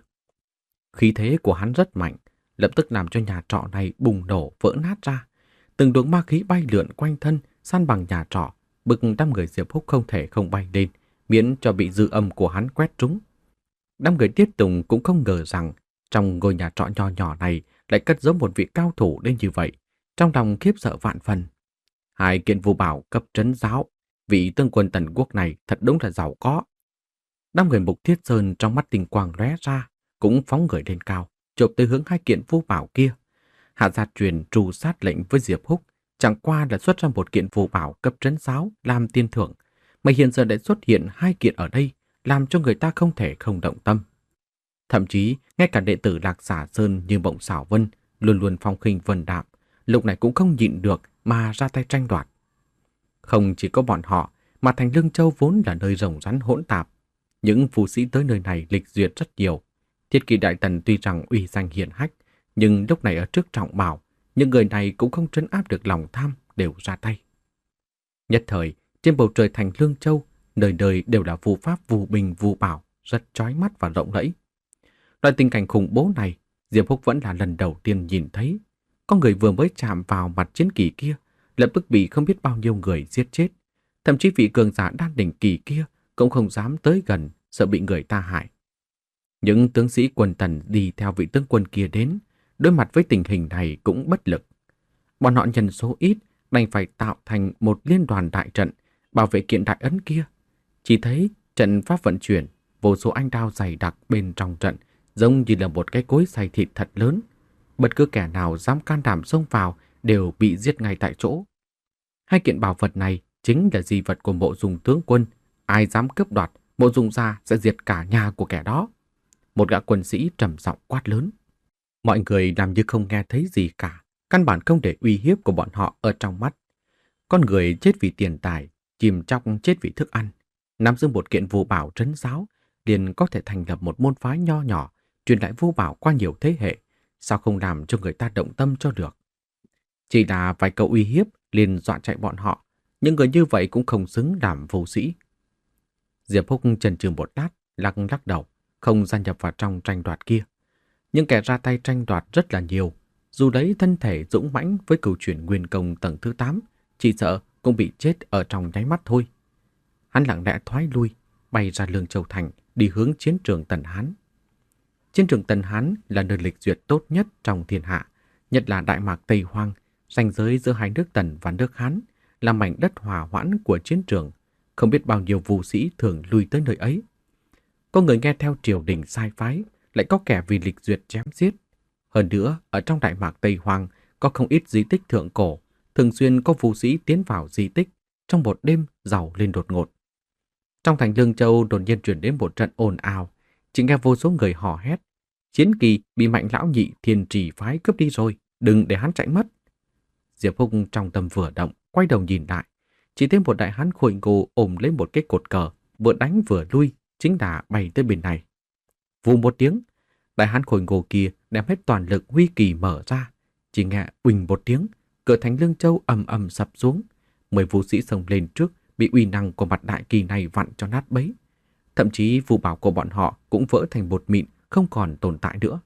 Khí thế của hắn rất mạnh, lập tức làm cho nhà trọ này bùng nổ vỡ nát ra. Từng luồng ma khí bay lượn quanh thân, san bằng nhà trọ, bức đám người Diệp Húc không thể không bay lên, miễn cho bị dư âm của hắn quét trúng. Đám người Tiết Tùng cũng không ngờ rằng trong ngôi nhà trọ nhỏ nhỏ này lại cất giấu một vị cao thủ đến như vậy, trong lòng khiếp sợ vạn phần. Hai kiện phù bảo cấp trấn giáo, vị tướng quân Tần Quốc này thật đúng là giàu có. Đám người Mục Thiết Sơn trong mắt tinh quang lóe ra, cũng phóng người lên cao, chộp tới hướng hai kiện phù bảo kia. Hạ gia truyền tru sát lệnh với Diệp Húc, chẳng qua là xuất ra một kiện phù bảo cấp trấn giáo làm tiền thưởng, mà hiện giờ lại xuất hiện hai kiện ở đây, làm cho người ta không thể không động tâm. Thậm chí, ngay cả đệ tử Lạc Xà Sơn như Mộng Xảo Vân, luôn luôn phong khinh vân đạm, lúc này cũng không nhịn được mà ra tay tranh đoạt. Không chỉ có bọn họ, mà thành Lương Châu vốn là nơi rồng rắn hỗn tạp. Những phù sĩ tới nơi này lịch duyệt rất nhiều. Thiết Kỷ Đại Tần tuy rằng uy danh hiển hách, nhưng lúc này ở trước trọng bảo, những người này cũng không trấn áp được lòng tham, đều ra tay. Nhất thời, trên bầu trời thành Lương Châu, nơi nơi đều là phù pháp phù bình phù bảo, rất chói mắt và rộng rãi. Loại tình cảnh khủng bố này, Diệp Húc vẫn là lần đầu tiên nhìn thấy. Có người vừa mới chạm vào mặt chiến kỳ kia, lập tức bị không biết bao nhiêu người giết chết. Thậm chí vị cường giả đan đỉnh kỳ kia cũng không dám tới gần, sợ bị người ta hại. Những tướng sĩ quân Tần đi theo vị tướng quân kia đến, đối mặt với tình hình này cũng bất lực. Bọn họ nhân số ít, đành phải tạo thành một liên đoàn đại trận, bảo vệ kiện đại ấn kia. Chỉ thấy trận pháp vận chuyển, vô số anh đao dày đặc bên trong trận, giống như là một cái cối xay thịt thật lớn. Bất cứ kẻ nào dám can đảm xông vào đều bị giết ngay tại chỗ. Hai kiện bảo vật này chính là di vật của Mộ Dung tướng quân. Ai dám cướp đoạt, Mộ Dung gia sẽ diệt cả nhà của kẻ đó. Một gã quân sĩ trầm giọng quát lớn. Mọi người làm như không nghe thấy gì cả, căn bản không để uy hiếp của bọn họ ở trong mắt. Con người chết vì tiền tài, chim chóc chết vì thức ăn. Nắm giữ một kiện phù bảo trấn giáo, liền có thể thành lập một môn phái nho nhỏ, truyền lại phù bảo qua nhiều thế hệ. Sao không làm cho người ta động tâm cho được? Chỉ là vài câu uy hiếp liền dọa chạy bọn họ, những người như vậy cũng không xứng làm vô sĩ. Diệp Húc chần chừ một lát, lắc lắc đầu, không gia nhập vào trong tranh đoạt kia. Những kẻ ra tay tranh đoạt rất là nhiều, dù đấy thân thể dũng mãnh với cửu chuyển nguyên công tầng thứ tám, chỉ sợ cũng bị chết ở trong nháy mắt thôi. Hắn lặng lẽ thoái lui, bay ra Lương Châu thành, đi hướng chiến trường Tần Hán. Chiến trường Tần Hán là nơi lịch duyệt tốt nhất trong thiên hạ, nhất là Đại Mạc Tây Hoang, ranh giới giữa hai nước Tần và nước Hán, là mảnh đất hòa hoãn của chiến trường. Không biết bao nhiêu vũ sĩ thường lui tới nơi ấy. Có người nghe theo triều đình sai phái, lại có kẻ vì lịch duyệt chém giết. Hơn nữa, ở trong Đại Mạc Tây Hoang có không ít di tích thượng cổ, thường xuyên có vũ sĩ tiến vào di tích, trong một đêm giàu lên đột ngột. Trong thành Lương Châu đột nhiên truyền đến một trận ồn ào, chỉ nghe vô số người hò hét. Chiến kỳ bị Mạnh lão nhị Thiên Trì phái cướp đi rồi, đừng để hắn chạy mất. Diệp Húc trong tâm vừa động, quay đầu nhìn lại, chỉ thấy một đại hán khôi ngô ôm lấy một cái cột cờ, vừa đánh vừa lui, chính là bay tới bên này. Vù một tiếng, đại hán khôi ngô kia đem hết toàn lực huy kỳ mở ra, chỉ nghe uỳnh một tiếng, cửa thành Lương Châu ầm ầm sập xuống. Mười vũ sĩ xông lên trước, bị uy năng của mặt đại kỳ này vặn cho nát bấy. Thậm chí phù bảo của bọn họ cũng vỡ thành bột mịn, không còn tồn tại nữa.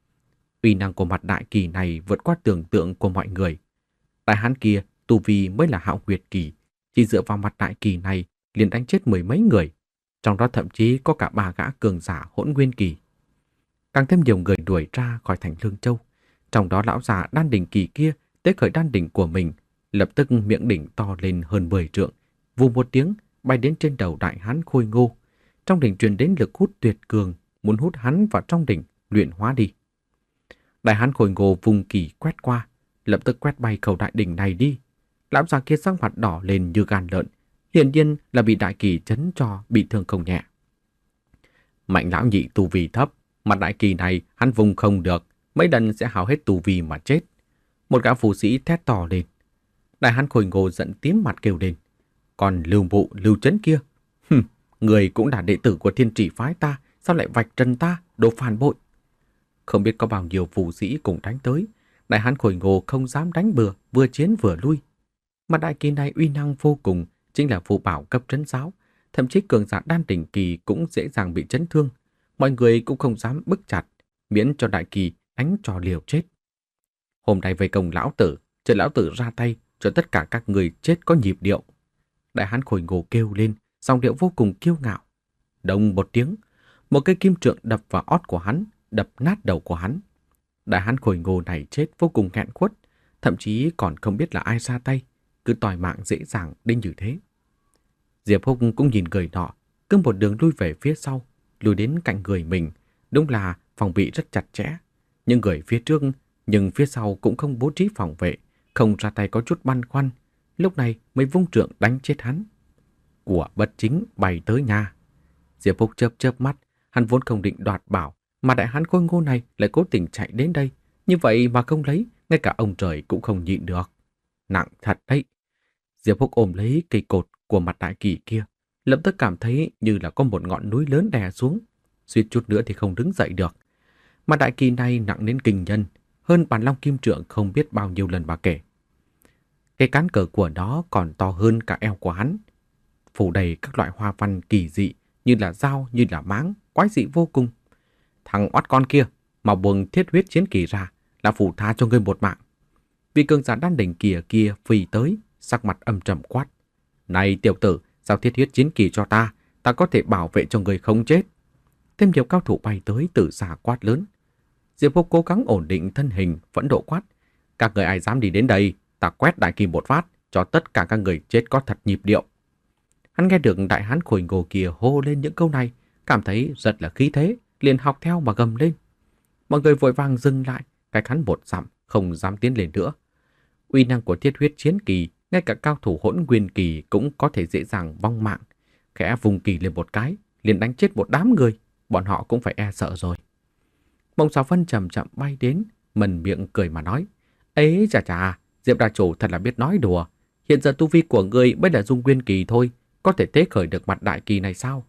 Uy năng của mặt đại kỳ này vượt qua tưởng tượng của mọi người. Đại hán kia tu vi mới là hạo nguyệt kỳ, chỉ dựa vào mặt đại kỳ này liền đánh chết mười mấy người, trong đó thậm chí có cả ba gã cường giả hỗn nguyên kỳ. Càng thêm nhiều người đuổi ra khỏi thành Lương Châu, trong đó lão già đan đỉnh kỳ kia tế khởi đan đỉnh của mình, lập tức miệng đỉnh to lên hơn mười trượng, vù một tiếng bay đến trên đầu đại hán khôi ngô. Trong đỉnh truyền đến lực hút tuyệt cường, muốn hút hắn vào trong đỉnh luyện hóa đi. Đại hán khôi ngô vùng kỳ quét qua, lập tức quét bay khẩu đại đỉnh này đi. Lão già kia sắc mặt đỏ lên như gan lợn, hiển nhiên là bị đại kỳ chấn cho bị thương không nhẹ. Mạnh lão nhị tu vi thấp, mặt đại kỳ này hắn vùng không được, mấy lần sẽ hao hết tu vi mà chết. Một gã phù sĩ thét to lên. Đại hán Khôi Ngô giận tím mặt kêu lên. Còn Lưu Mụ, Lưu Chấn kia, hừm, người cũng là đệ tử của Thiên Trì phái ta, sao lại vạch trần ta, đồ phản bội. Không biết có bao nhiêu phù sĩ cùng đánh tới, đại hán Khôi Ngô không dám đánh bừa, vừa chiến vừa lui. Mà đại kỳ này uy năng vô cùng, chính là phù bảo cấp trấn giáo, thậm chí cường giả đan đỉnh kỳ cũng dễ dàng bị chấn thương. Mọi người cũng không dám bức chặt, miễn cho đại kỳ đánh trò liều chết. Hôm nay về công lão tử, chờ lão tử ra tay, cho tất cả các người chết có nhịp điệu. Đại hán Khôi Ngô kêu lên, giọng điệu vô cùng kiêu ngạo. Đồng một tiếng, một cây kim trượng đập vào ót của hắn, đập nát đầu của hắn. Đại hán Khôi Ngô này chết vô cùng nghẹn khuất, thậm chí còn không biết là ai ra tay, cứ tỏi mạng dễ dàng đến như thế. Diệp Húc cũng nhìn người nọ, cứ một đường lui về phía sau, lùi đến cạnh người mình, đúng là phòng bị rất chặt chẽ. Nhưng người phía trước, nhưng phía sau cũng không bố trí phòng vệ, không ra tay có chút băn khoăn, lúc này mới vung trượng đánh chết hắn. Của bất chính bay tới nhà. Diệp Húc chớp chớp mắt, hắn vốn không định đoạt bảo, mà đại hán Khôi Ngô này lại cố tình chạy đến đây, như vậy mà không lấy, ngay cả ông trời cũng không nhịn được. Nặng thật đấy. Diệp Húc ôm lấy cây cột của mặt đại kỳ kia, lập tức cảm thấy như là có một ngọn núi lớn đè xuống, suýt chút nữa thì không đứng dậy được. Mà đại kỳ này nặng đến kinh nhân, hơn bản long kim trượng không biết bao nhiêu lần bà kể. Cái cán cờ của nó còn to hơn cả eo của hắn, phủ đầy các loại hoa văn kỳ dị, như là dao, như là máng, quái dị vô cùng. Thằng oát con kia, mà buông thiết huyết chiến kỳ ra, là phủ tha cho ngươi một mạng. Vị cường giả đan đỉnh kia kia phi tới, sắc mặt âm trầm quát. Này tiểu tử, giao thiết huyết chiến kỳ cho ta, ta có thể bảo vệ cho người không chết. Thêm nhiều cao thủ bay tới từ xa quát lớn. Diệp Húc cố gắng ổn định thân hình, phẫn nộ quát. Các người ai dám đi đến đây, ta quét đại kỳ một phát, cho tất cả các người chết có thật nhịp điệu. Hắn nghe được đại hán Khôi Ngô kia hô lên những câu này, cảm thấy rất là khí thế, liền học theo mà gầm lên. Mọi người vội vàng dừng lại, cách hắn một dặm, không dám tiến lên nữa. Uy năng của thiết huyết chiến kỳ, ngay cả cao thủ hỗn nguyên kỳ cũng có thể dễ dàng vong mạng. Khẽ vùng kỳ lên một cái, liền đánh chết một đám người, bọn họ cũng phải e sợ rồi. Mộng Sào Vân chậm chậm bay đến, mần miệng cười mà nói. Ấy chà chà, Diệp Đà Chủ thật là biết nói đùa. Hiện giờ tu vi của ngươi mới là dung nguyên kỳ thôi, có thể tế khởi được mặt đại kỳ này sao?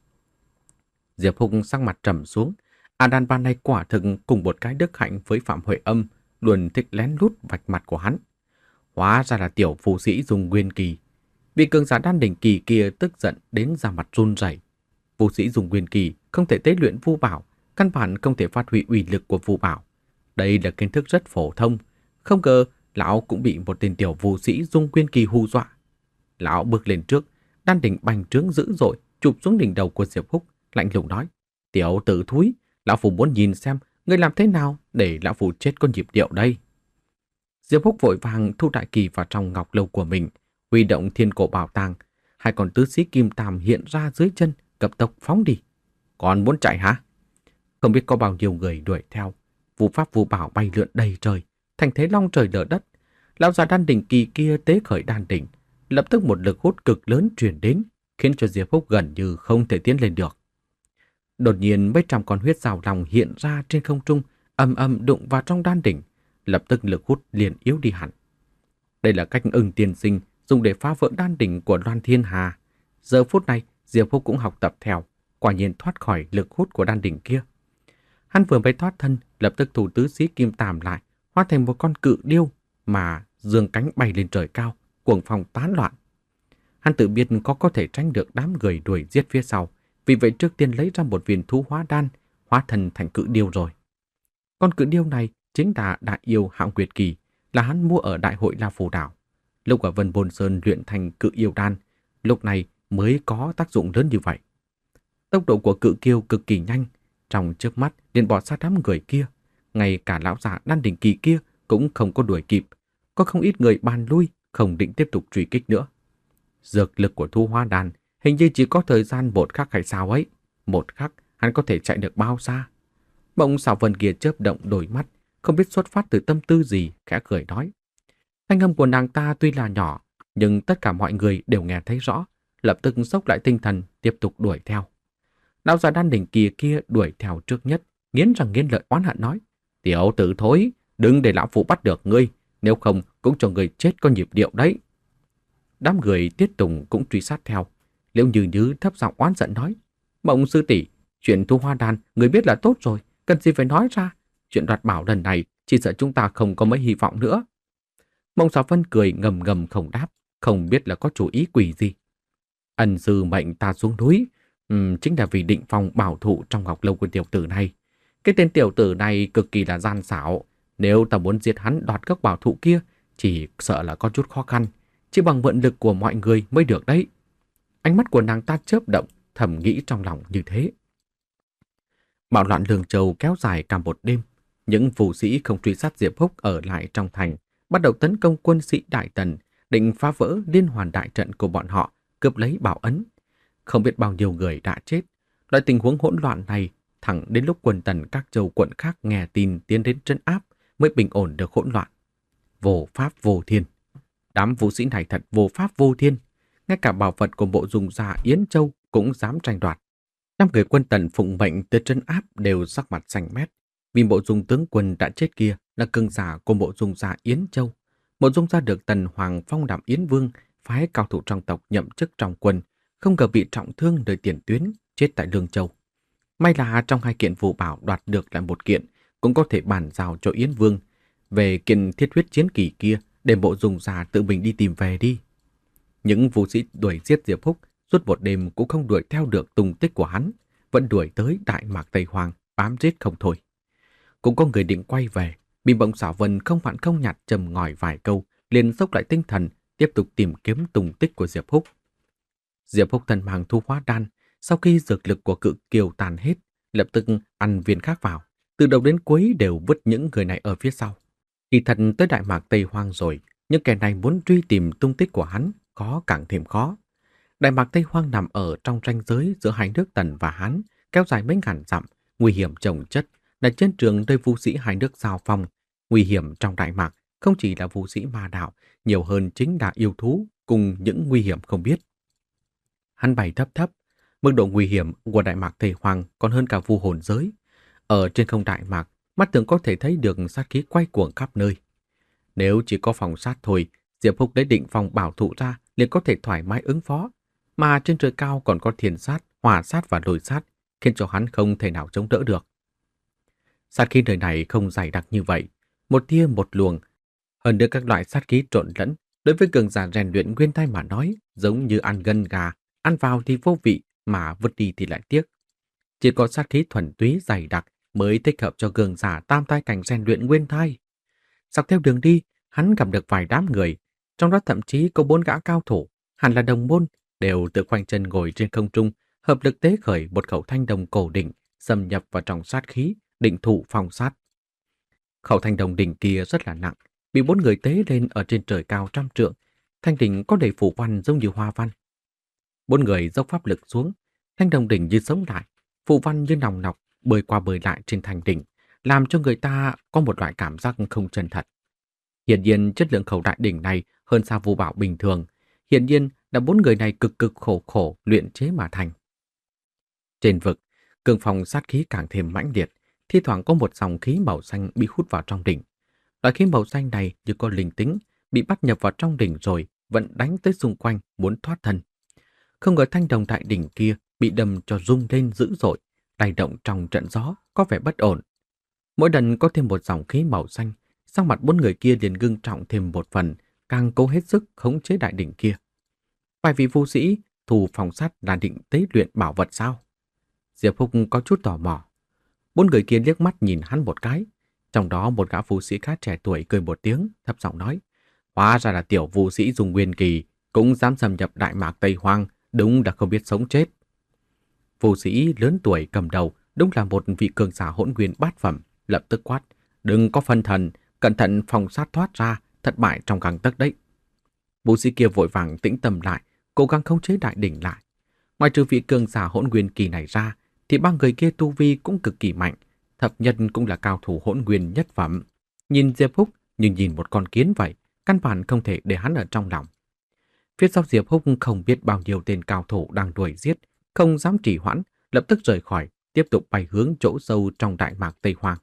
Diệp Húc sắc mặt trầm xuống. A Đan Ban này quả thực cùng một cái đức hạnh với Phạm Huệ Âm, luôn thích lén lút vạch mặt của hắn. Hóa ra là tiểu phù sĩ dung nguyên kỳ. Vị cường giả đan đỉnh kỳ kia tức giận đến ra mặt run rẩy. Phù sĩ dung nguyên kỳ không thể tế luyện vu bảo, căn bản không thể phát huy uy lực của vu bảo. Đây là kiến thức rất phổ thông, không ngờ lão cũng bị một tên tiểu phù sĩ dung nguyên kỳ hù dọa. Lão bước lên trước, đan đỉnh bành trướng dữ dội, chụp xuống đỉnh đầu của Diệp Húc, lạnh lùng nói: "Tiểu tử thúi, lão phu muốn nhìn xem ngươi làm thế nào để lão phu chết con nhịp điệu đây." Diệp Húc vội vàng thu đại kỳ vào trong ngọc lâu của mình, huy động thiên cổ bảo tàng, hai con tứ sĩ kim tam hiện ra dưới chân, cấp tốc phóng đi. "Còn muốn chạy hả?" Không biết có bao nhiêu người đuổi theo, vu pháp vu bảo bay lượn đầy trời, thành thế long trời lở đất. Lão già đan đỉnh kỳ kia tế khởi đan đỉnh, lập tức một lực hút cực lớn truyền đến, khiến cho Diệp Húc gần như không thể tiến lên được. Đột nhiên mấy trăm con huyết rào lòng hiện ra trên không trung, ầm ầm đụng vào trong đan đỉnh, lập tức lực hút liền yếu đi hẳn. Đây là cách Ưng tiên sinh dùng để phá vỡ đan đỉnh của Loan Thiên Hà. Giờ phút này, Diệp Húc cũng học tập theo, quả nhiên thoát khỏi lực hút của đan đỉnh kia. Hắn vừa mới thoát thân, lập tức thủ tứ sĩ kim tam lại, hóa thành một con cự điêu mà giương cánh bay lên trời cao, cuồng phong tán loạn. Hắn tự biết có có thể tránh được đám người đuổi giết phía sau, vì vậy trước tiên lấy ra một viên thú hóa đan, hóa thân thành cự điêu rồi. Con cự điêu này chính là đại yêu Hạo Nguyệt Kỳ, là hắn mua ở đại hội La Phù Đảo. Lúc ở Vân Bồn Sơn luyện thành cự yêu đan, lúc này mới có tác dụng lớn như vậy. Tốc độ của cự kiêu cực kỳ nhanh, trong chớp mắt liền bỏ xa đám người kia, ngay cả lão già đan đỉnh kỳ kia cũng không có đuổi kịp, có không ít người bàn lui, không định tiếp tục truy kích nữa. Dược lực của thu hoa đan hình như chỉ có thời gian một khắc hay sao ấy, một khắc hắn có thể chạy được bao xa? Mộng Sào Vân kia chớp động đôi mắt, không biết xuất phát từ tâm tư gì, khẽ cười nói: Thanh âm của nàng ta tuy là nhỏ, nhưng tất cả mọi người đều nghe thấy rõ, lập tức xốc lại tinh thần, tiếp tục đuổi theo. Lão già đan đỉnh kia kia đuổi theo trước nhất, nghiến răng nghiến lợi oán hận nói: "Tiểu tử thối, đừng để lão phụ bắt được ngươi, nếu không cũng cho ngươi chết có nhịp điệu đấy." Đám người Tiết Tùng cũng truy sát theo. Liễu Như Như thấp giọng oán giận nói: "Mộng sư tỷ, chuyện thu hoa đan người biết là tốt rồi, cần gì phải nói ra? Chuyện đoạt bảo lần này chỉ sợ chúng ta không có mấy hy vọng nữa." Mộng Xảo Vân cười ngầm ngầm không đáp, không biết là có chủ ý quỷ gì. Ân sư mệnh ta xuống núi, ừm, chính là vì định phòng bảo thủ trong ngọc lâu của tiểu tử này. Cái tên tiểu tử này cực kỳ là gian xảo, nếu ta muốn giết hắn đoạt gốc bảo thụ kia, chỉ sợ là có chút khó khăn, chỉ bằng mượn lực của mọi người mới được đấy. Ánh mắt của nàng ta chớp động, thầm nghĩ trong lòng như thế. Bạo loạn Lương Châu kéo dài cả một đêm, những vũ sĩ không truy sát Diệp Húc ở lại trong thành, bắt đầu tấn công quân sĩ Đại Tần, định phá vỡ liên hoàn đại trận của bọn họ, cướp lấy bảo ấn. Không biết bao nhiêu người đã chết. Loại tình huống hỗn loạn này, thẳng đến lúc quân Tần các châu quận khác nghe tin tiến đến trấn áp mới bình ổn được hỗn loạn. Vô pháp vô thiên. Đám vũ sĩ này thật vô pháp vô thiên. Ngay cả bảo vật của bộ dùng gia Yến Châu cũng dám tranh đoạt. Năm người quân Tần phụng mệnh tới trấn áp đều sắc mặt xanh mét. Vì bộ dung tướng quân đã chết kia là cường giả của bộ dung gia Yến Châu. Bộ dung gia được Tần Hoàng phong đảm Yến Vương, phái cao thủ trong tộc nhậm chức trong quân, không ngờ bị trọng thương nơi tiền tuyến, chết tại Lương Châu. May là trong hai kiện phù bảo đoạt được lại một kiện, cũng có thể bàn giao cho Yến Vương. Về kiện thiết huyết chiến kỳ kia, để bộ dung gia tự mình đi tìm về đi. Những vũ sĩ đuổi giết Diệp Húc suốt một đêm cũng không đuổi theo được tung tích của hắn, vẫn đuổi tới Đại Mạc Tây Hoàng, bám giết không thôi. Cũng có người định quay về, bị Mộng Xảo Vân không mặn không nhạt trầm ngòi vài câu, liền sốc lại tinh thần, tiếp tục tìm kiếm tung tích của Diệp Húc. Diệp Húc thần mang thu hóa đan, sau khi dược lực của cự kiều tàn hết, lập tức ăn viên khác vào, từ đầu đến cuối đều vứt những người này ở phía sau. Kỳ thật tới Đại Mạc Tây Hoang rồi, nhưng kẻ này muốn truy tìm tung tích của hắn có càng thêm khó. Đại Mạc Tây Hoang nằm ở trong ranh giới giữa hai nước Tần và Hán, kéo dài mấy ngàn dặm, nguy hiểm chồng chất, là chiến trường nơi vũ sĩ hai nước giao phong. Nguy hiểm trong Đại Mạc không chỉ là vũ sĩ ma đạo, nhiều hơn chính là yêu thú cùng những nguy hiểm không biết. Hắn bay thấp thấp, mức độ nguy hiểm của Đại Mạc Tây Hoang còn hơn cả vu hồn giới. Ở trên không Đại Mạc, mắt thường có thể thấy được sát khí quay cuồng khắp nơi. Nếu chỉ có phòng sát thôi, Diệp Húc lấy định phòng bảo thủ ra liền có thể thoải mái ứng phó. Mà trên trời cao còn có thiên sát, hỏa sát và lôi sát, khiến cho hắn không thể nào chống đỡ được. Sát khí đời này không dày đặc như vậy, một tia một luồng. Hơn nữa các loại sát khí trộn lẫn, đối với cường giả rèn luyện nguyên thai mà nói, giống như ăn gân gà, ăn vào thì vô vị, mà vứt đi thì lại tiếc. Chỉ có sát khí thuần túy dày đặc mới thích hợp cho cường giả tam thai cảnh rèn luyện nguyên thai. Dọc theo đường đi, hắn gặp được vài đám người, trong đó thậm chí có bốn gã cao thủ, hẳn là đồng môn, đều tự khoanh chân ngồi trên không trung, hợp lực tế khởi một khẩu thanh đồng cổ đỉnh, xâm nhập vào trong sát khí, định thủ phong sát. Khẩu thanh đồng đỉnh kia rất là nặng, bị bốn người tế lên ở trên trời cao trăm trượng, thanh đỉnh có đầy phủ văn giống như hoa văn. Bốn người dốc pháp lực xuống, thanh đồng đỉnh như sống lại, phủ văn như nòng nọc bơi qua bơi lại trên thanh đỉnh, làm cho người ta có một loại cảm giác không chân thật. Hiển nhiên chất lượng khẩu đại đỉnh này hơn xa phù bảo bình thường, hiển nhiên là bốn người này cực cực khổ khổ luyện chế mà thành. Trên vực, cường phong sát khí càng thêm mãnh liệt, thi thoảng có một dòng khí màu xanh bị hút vào trong đỉnh. Loại khí màu xanh này như có linh tính, bị bắt nhập vào trong đỉnh rồi vẫn đánh tới xung quanh muốn thoát thân. Không ngờ thanh đồng đại đỉnh kia bị đâm cho rung lên dữ dội, lay động trong trận gió, có vẻ bất ổn. Mỗi lần có thêm một dòng khí màu xanh, sắc mặt bốn người kia liền ngưng trọng thêm một phần, càng cố hết sức khống chế đại đỉnh kia. Vài vị vũ sĩ thù phòng sát là định tế luyện bảo vật sao? Diệp Húc có chút tò mò. Bốn người kia liếc mắt nhìn hắn một cái, trong đó một gã vũ sĩ khá trẻ tuổi cười một tiếng, thấp giọng nói: "Hóa ra là tiểu vũ sĩ dùng nguyên kỳ, cũng dám xâm nhập Đại Mạc Tây Hoang, đúng là không biết sống chết." Vũ sĩ lớn tuổi cầm đầu đúng là một vị cường giả hỗn nguyên bát phẩm, lập tức quát: "Đừng có phân thần, cẩn thận phòng sát thoát ra, thất bại trong gang tấc đấy." Vũ sĩ kia vội vàng tĩnh tâm lại, cố gắng khống chế đại đỉnh lại. Ngoài trừ vị cường giả hỗn nguyên kỳ này ra, thì ba người kia tu vi cũng cực kỳ mạnh, thập nhân cũng là cao thủ hỗn nguyên nhất phẩm. Nhìn Diệp Húc như nhìn một con kiến vậy, căn bản không thể để hắn ở trong lòng. Phía sau Diệp Húc không biết bao nhiêu tên cao thủ đang đuổi giết, không dám trì hoãn, lập tức rời khỏi, tiếp tục bay hướng chỗ sâu trong Đại Mạc Tây Hoang.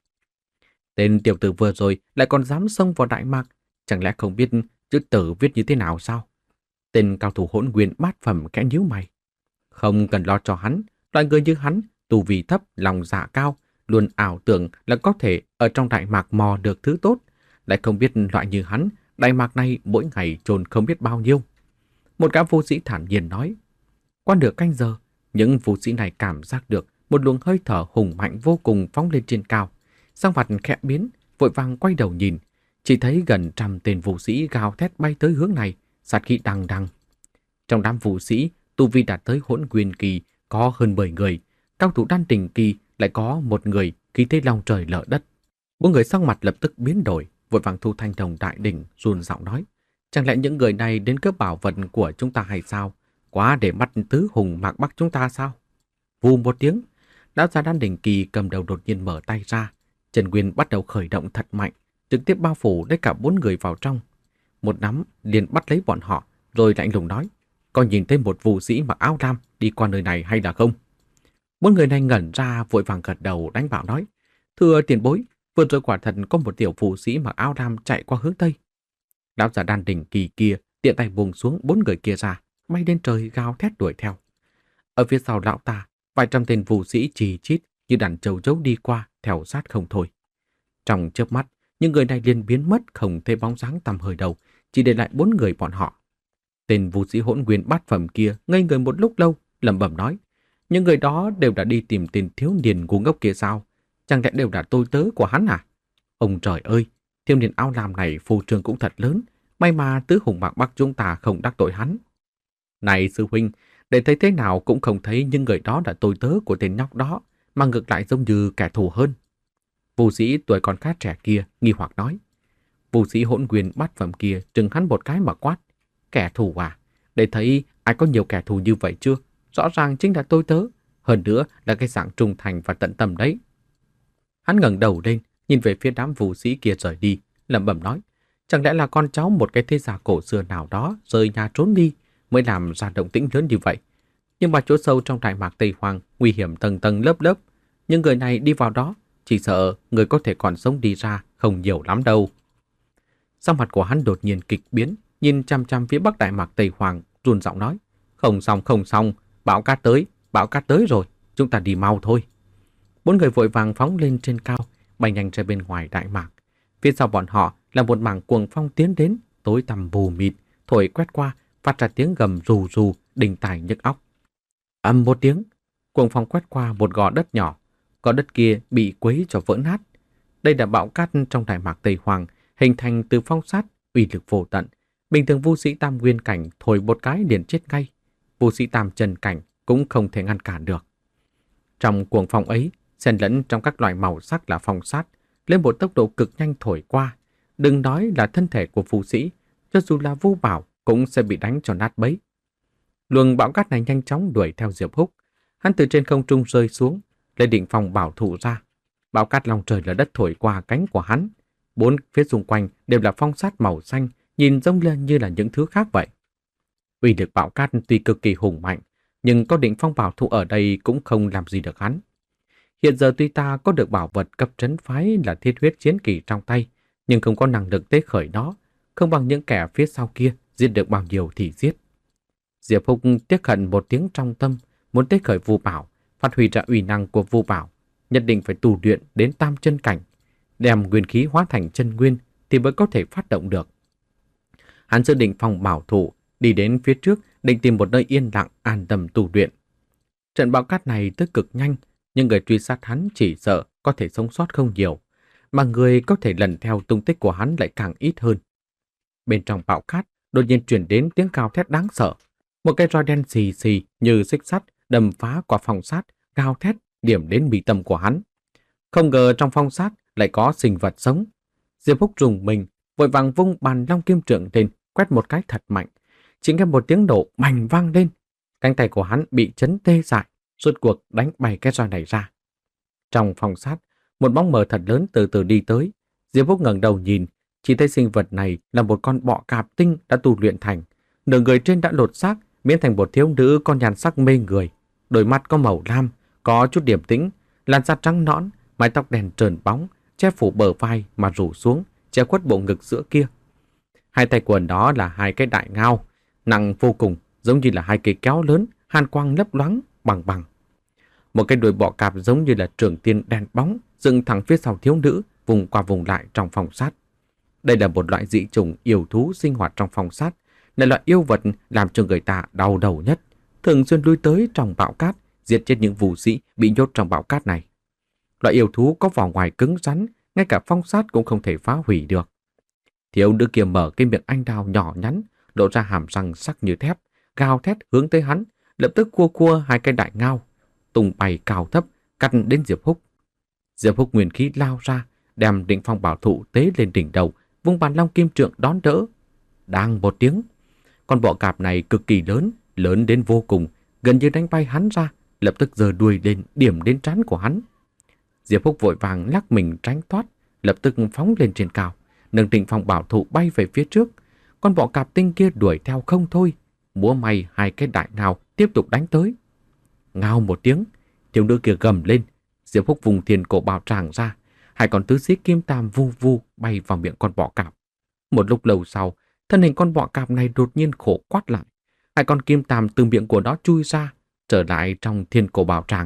Tên tiểu tử vừa rồi lại còn dám xông vào Đại Mạc, chẳng lẽ không biết chữ tử viết như thế nào sao? Tên cao thủ hỗn nguyên bát phẩm khẽ nhíu mày. Không cần lo cho hắn, loại người như hắn, tu vi thấp, lòng dạ cao, luôn ảo tưởng là có thể ở trong Đại Mạc mò được thứ tốt, lại không biết loại như hắn, Đại Mạc này mỗi ngày trồn không biết bao nhiêu. Một gã vũ sĩ thản nhiên nói. Qua nửa canh giờ, những vũ sĩ này cảm giác được một luồng hơi thở hùng mạnh vô cùng phóng lên trên cao. Sắc mặt khẽ biến, vội vàng quay đầu nhìn, chỉ thấy gần trăm tên vũ sĩ gào thét bay tới hướng này, sát khí đằng đằng. Trong đám vũ sĩ, tu vi đạt tới hỗn nguyên kỳ có hơn mười người, cao thủ đan tình kỳ lại có một người, khí thế long trời lở đất. Bốn người sắc mặt lập tức biến đổi, vội vàng thu thanh đồng đại đỉnh, run giọng nói: chẳng lẽ những người này đến cướp bảo vật của chúng ta hay sao? Quá để mắt tứ hùng Mạc Bắc chúng ta sao? Vù một tiếng, lão già đan đỉnh kỳ cầm đầu đột nhiên mở tay ra, Trần Nguyên bắt đầu khởi động thật mạnh, trực tiếp bao phủ lấy cả bốn người vào trong. Một nắm liền bắt lấy bọn họ, rồi lạnh lùng nói: có nhìn thấy một vũ sĩ mặc áo lam đi qua nơi này hay là không? Bốn người này ngẩn ra, vội vàng gật đầu đánh bảo nói: thưa tiền bối, vừa rồi quả thật có một tiểu vũ sĩ mặc áo lam chạy qua hướng tây. Lão già đan đỉnh kỳ kia tiện tay buông xuống bốn người kia ra, bay lên trời gào thét đuổi theo. Ở phía sau lão ta, vài trăm tên vũ sĩ chì chít như đàn trâu trấu đi qua, theo sát không thôi. Trong chớp mắt, những người này liền biến mất, không thấy bóng dáng tăm hơi đâu, chỉ để lại bốn người bọn họ. Tên vũ sĩ hỗn nguyên bát phẩm kia ngây người một lúc lâu, lẩm bẩm nói: những người đó đều đã đi tìm tên thiếu niên ngu ngốc kia sao? Chẳng lẽ đều là tôi tớ của hắn à? Ông trời ơi, thiếu niên áo lam này phù trương cũng thật lớn, may mà tứ hùng Mạc Bắc chúng ta không đắc tội hắn. Này sư huynh, để thấy thế nào cũng không thấy những người đó là tôi tớ của tên nhóc đó, mà ngược lại giống như kẻ thù hơn. Vũ sĩ tuổi còn khá trẻ kia nghi hoặc nói. Vũ sĩ hỗn nguyên bát phẩm kia trừng hắn một cái mà quát: kẻ thù à? Để thấy ai có nhiều kẻ thù như vậy chưa? Rõ ràng chính là tôi tớ, hơn nữa là cái dạng trung thành và tận tâm đấy. Hắn ngẩng đầu lên, nhìn về phía đám vũ sĩ kia rời đi, lẩm bẩm nói: chẳng lẽ là con cháu một cái thế gia cổ xưa nào đó rời nhà trốn đi mới làm ra động tĩnh lớn như vậy? Nhưng mà chỗ sâu trong Đại Mạc Tây Hoang nguy hiểm tầng tầng lớp lớp, những người này đi vào đó chỉ sợ người có thể còn sống đi ra không nhiều lắm đâu. Sắc mặt của hắn đột nhiên kịch biến, nhìn chăm chăm phía bắc Đại Mạc Tây Hoang, run giọng nói: không xong không xong, bão cát tới, bão cát tới rồi, chúng ta đi mau thôi. Bốn người vội vàng phóng lên trên cao, bay nhanh ra bên ngoài Đại Mạc. Phía sau bọn họ là một mảng cuồng phong tiến đến, tối tăm mù mịt, thổi quét qua, phát ra tiếng gầm rù rù, đình tài nhức óc. Ầm một tiếng, cuồng phong quét qua một gò đất nhỏ, gò đất kia bị quấy cho vỡ nát. Đây là bão cát trong Đại Mạc Tây Hoang, hình thành từ phong sát, uy lực vô tận. Bình thường vũ sĩ tam nguyên cảnh thổi một cái liền chết ngay, vũ sĩ tam chân cảnh cũng không thể ngăn cản được. Trong cuồng phong ấy, xen lẫn trong các loại màu sắc là phong sát, lên một tốc độ cực nhanh thổi qua. Đừng nói là thân thể của vũ sĩ, cho dù là Vu Bảo cũng sẽ bị đánh cho nát bấy. Luồng bão cát này nhanh chóng đuổi theo Diệp Húc. Hắn từ trên không trung rơi xuống, lấy định phòng bảo thủ ra. Bão cát lòng trời lở đất thổi qua cánh của hắn. Bốn phía xung quanh đều là phong sát màu xanh, nhìn giống lên như là những thứ khác vậy. Uy lực bão cát tuy cực kỳ hùng mạnh, nhưng có định phong bảo thủ ở đây cũng không làm gì được hắn. Hiện giờ tuy ta có được bảo vật cấp trấn phái là thiết huyết chiến kỳ trong tay, nhưng không có năng lực tế khởi nó, không bằng những kẻ phía sau kia giết được bao nhiêu thì giết. Diệp Húc tiếc hận một tiếng trong tâm, muốn tế khởi Vu Bảo, phát huy ra uy năng của Vu Bảo, nhất định phải tu luyện đến tam chân cảnh, đem nguyên khí hóa thành chân nguyên thì mới có thể phát động được. Hắn dự định phòng bảo thủ, đi đến phía trước, định tìm một nơi yên lặng an tâm tu luyện. Trận bão cát này tới cực nhanh, nhưng người truy sát hắn chỉ sợ có thể sống sót không nhiều, mà người có thể lần theo tung tích của hắn lại càng ít hơn. Bên trong bão cát đột nhiên truyền đến tiếng gào thét đáng sợ. Một cái roi đen xì xì như xích sắt đâm phá qua phong sát, gào thét điểm đến mi tâm của hắn. Không ngờ trong phong sát lại có sinh vật sống. Diệp Húc rùng mình, vội vàng vung bàn long kim trượng lên, quét một cái thật mạnh. Chỉ nghe một tiếng nổ bành vang lên, cánh tay của hắn bị chấn tê dại, rốt cuộc đánh bay cái roi này ra. Trong phong sát, một bóng mờ thật lớn từ từ đi tới. Diệp Húc ngẩng đầu nhìn, Chỉ thấy sinh vật này là một con bọ cạp tinh đã tu luyện thành, nửa người trên đã lột xác, biến thành một thiếu nữ con nhan sắc mê người. Đôi mắt có màu lam, có chút điềm tĩnh, làn da trắng nõn, mái tóc đen trơn bóng, che phủ bờ vai mà rủ xuống, che khuất bộ ngực giữa kia. Hai tay quần đó là hai cái đại ngao, nặng vô cùng, giống như là hai cây kéo lớn, hàn quang lấp loáng, bằng bằng. Một cái đuôi bọ cạp giống như là trường tiên đen bóng, dựng thẳng phía sau thiếu nữ, vùng qua vùng lại trong phòng sát. Đây là một loại dị chủng yêu thú sinh hoạt trong phòng sát, là loại yêu vật làm cho người ta đau đầu nhất, thường xuyên lui tới trong bão cát, giết chết những vũ sĩ bị nhốt trong bão cát này. Loại yêu thú có vỏ ngoài cứng rắn, ngay cả phong sát cũng không thể phá hủy được. Thiếu nữ kia mở cái miệng anh đào nhỏ nhắn, lộ ra hàm răng sắc như thép, gào thét hướng tới hắn, lập tức cua cua hai cái đại ngao, tung bay cao thấp, cắt đến Diệp Húc. Diệp Húc nguyên khí lao ra, đem Định Phong bảo thụ tế lên đỉnh đầu, vung bàn long kim trượng đón đỡ. Đang một tiếng, con bọ cạp này cực kỳ lớn, lớn đến vô cùng, gần như đánh bay hắn ra, lập tức giơ đuôi lên điểm đến trán của hắn. Diệp Húc vội vàng lắc mình tránh thoát, lập tức phóng lên trên cao, nâng Định Phong bảo thụ bay về phía trước. Con bọ cạp tinh kia đuổi theo không thôi, múa may hai cái đại ngao tiếp tục đánh tới. Ngao một tiếng, thiếu nữ kia gầm lên. Diệp Húc vùng thiên cổ bào tràng ra, hai con tứ xí kim tam vu vu bay vào miệng con bọ cạp. Một lúc lâu sau, thân hình con bọ cạp này đột nhiên khổ quát lại. Hai con kim tam từ miệng của nó chui ra, trở lại trong thiên cổ bào tràng.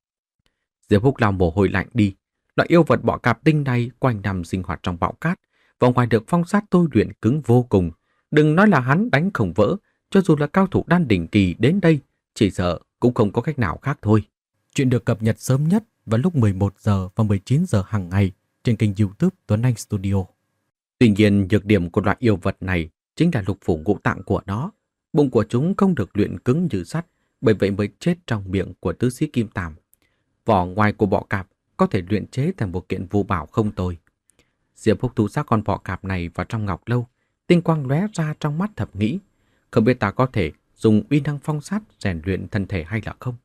Diệp Húc lao mồ hôi lạnh đi. Loại yêu vật bọ cạp tinh này quanh năm sinh hoạt trong bão cát, và ngoài được phong sát tôi luyện cứng vô cùng. Đừng nói là hắn đánh không vỡ, cho dù là cao thủ đan đỉnh kỳ đến đây, chỉ sợ cũng không có cách nào khác thôi. Chuyện được cập nhật sớm nhất vào lúc mười một giờ và mười chín giờ hàng ngày trên kênh YouTube Tuấn Anh Studio. Tuy nhiên, nhược điểm của loại yêu vật này chính là lục phủ ngũ tạng của nó. Bụng của chúng không được luyện cứng như sắt, bởi vậy mới chết trong miệng của tứ sĩ kim tam. Vỏ ngoài của bọ cạp có thể luyện chế thành một kiện vũ bảo không tồi. Diệp Húc thu xác con bọ cạp này vào trong ngọc lâu, tinh quang lóe ra trong mắt thầm nghĩ, không biết ta có thể dùng uy năng phong sát rèn luyện thân thể hay là không.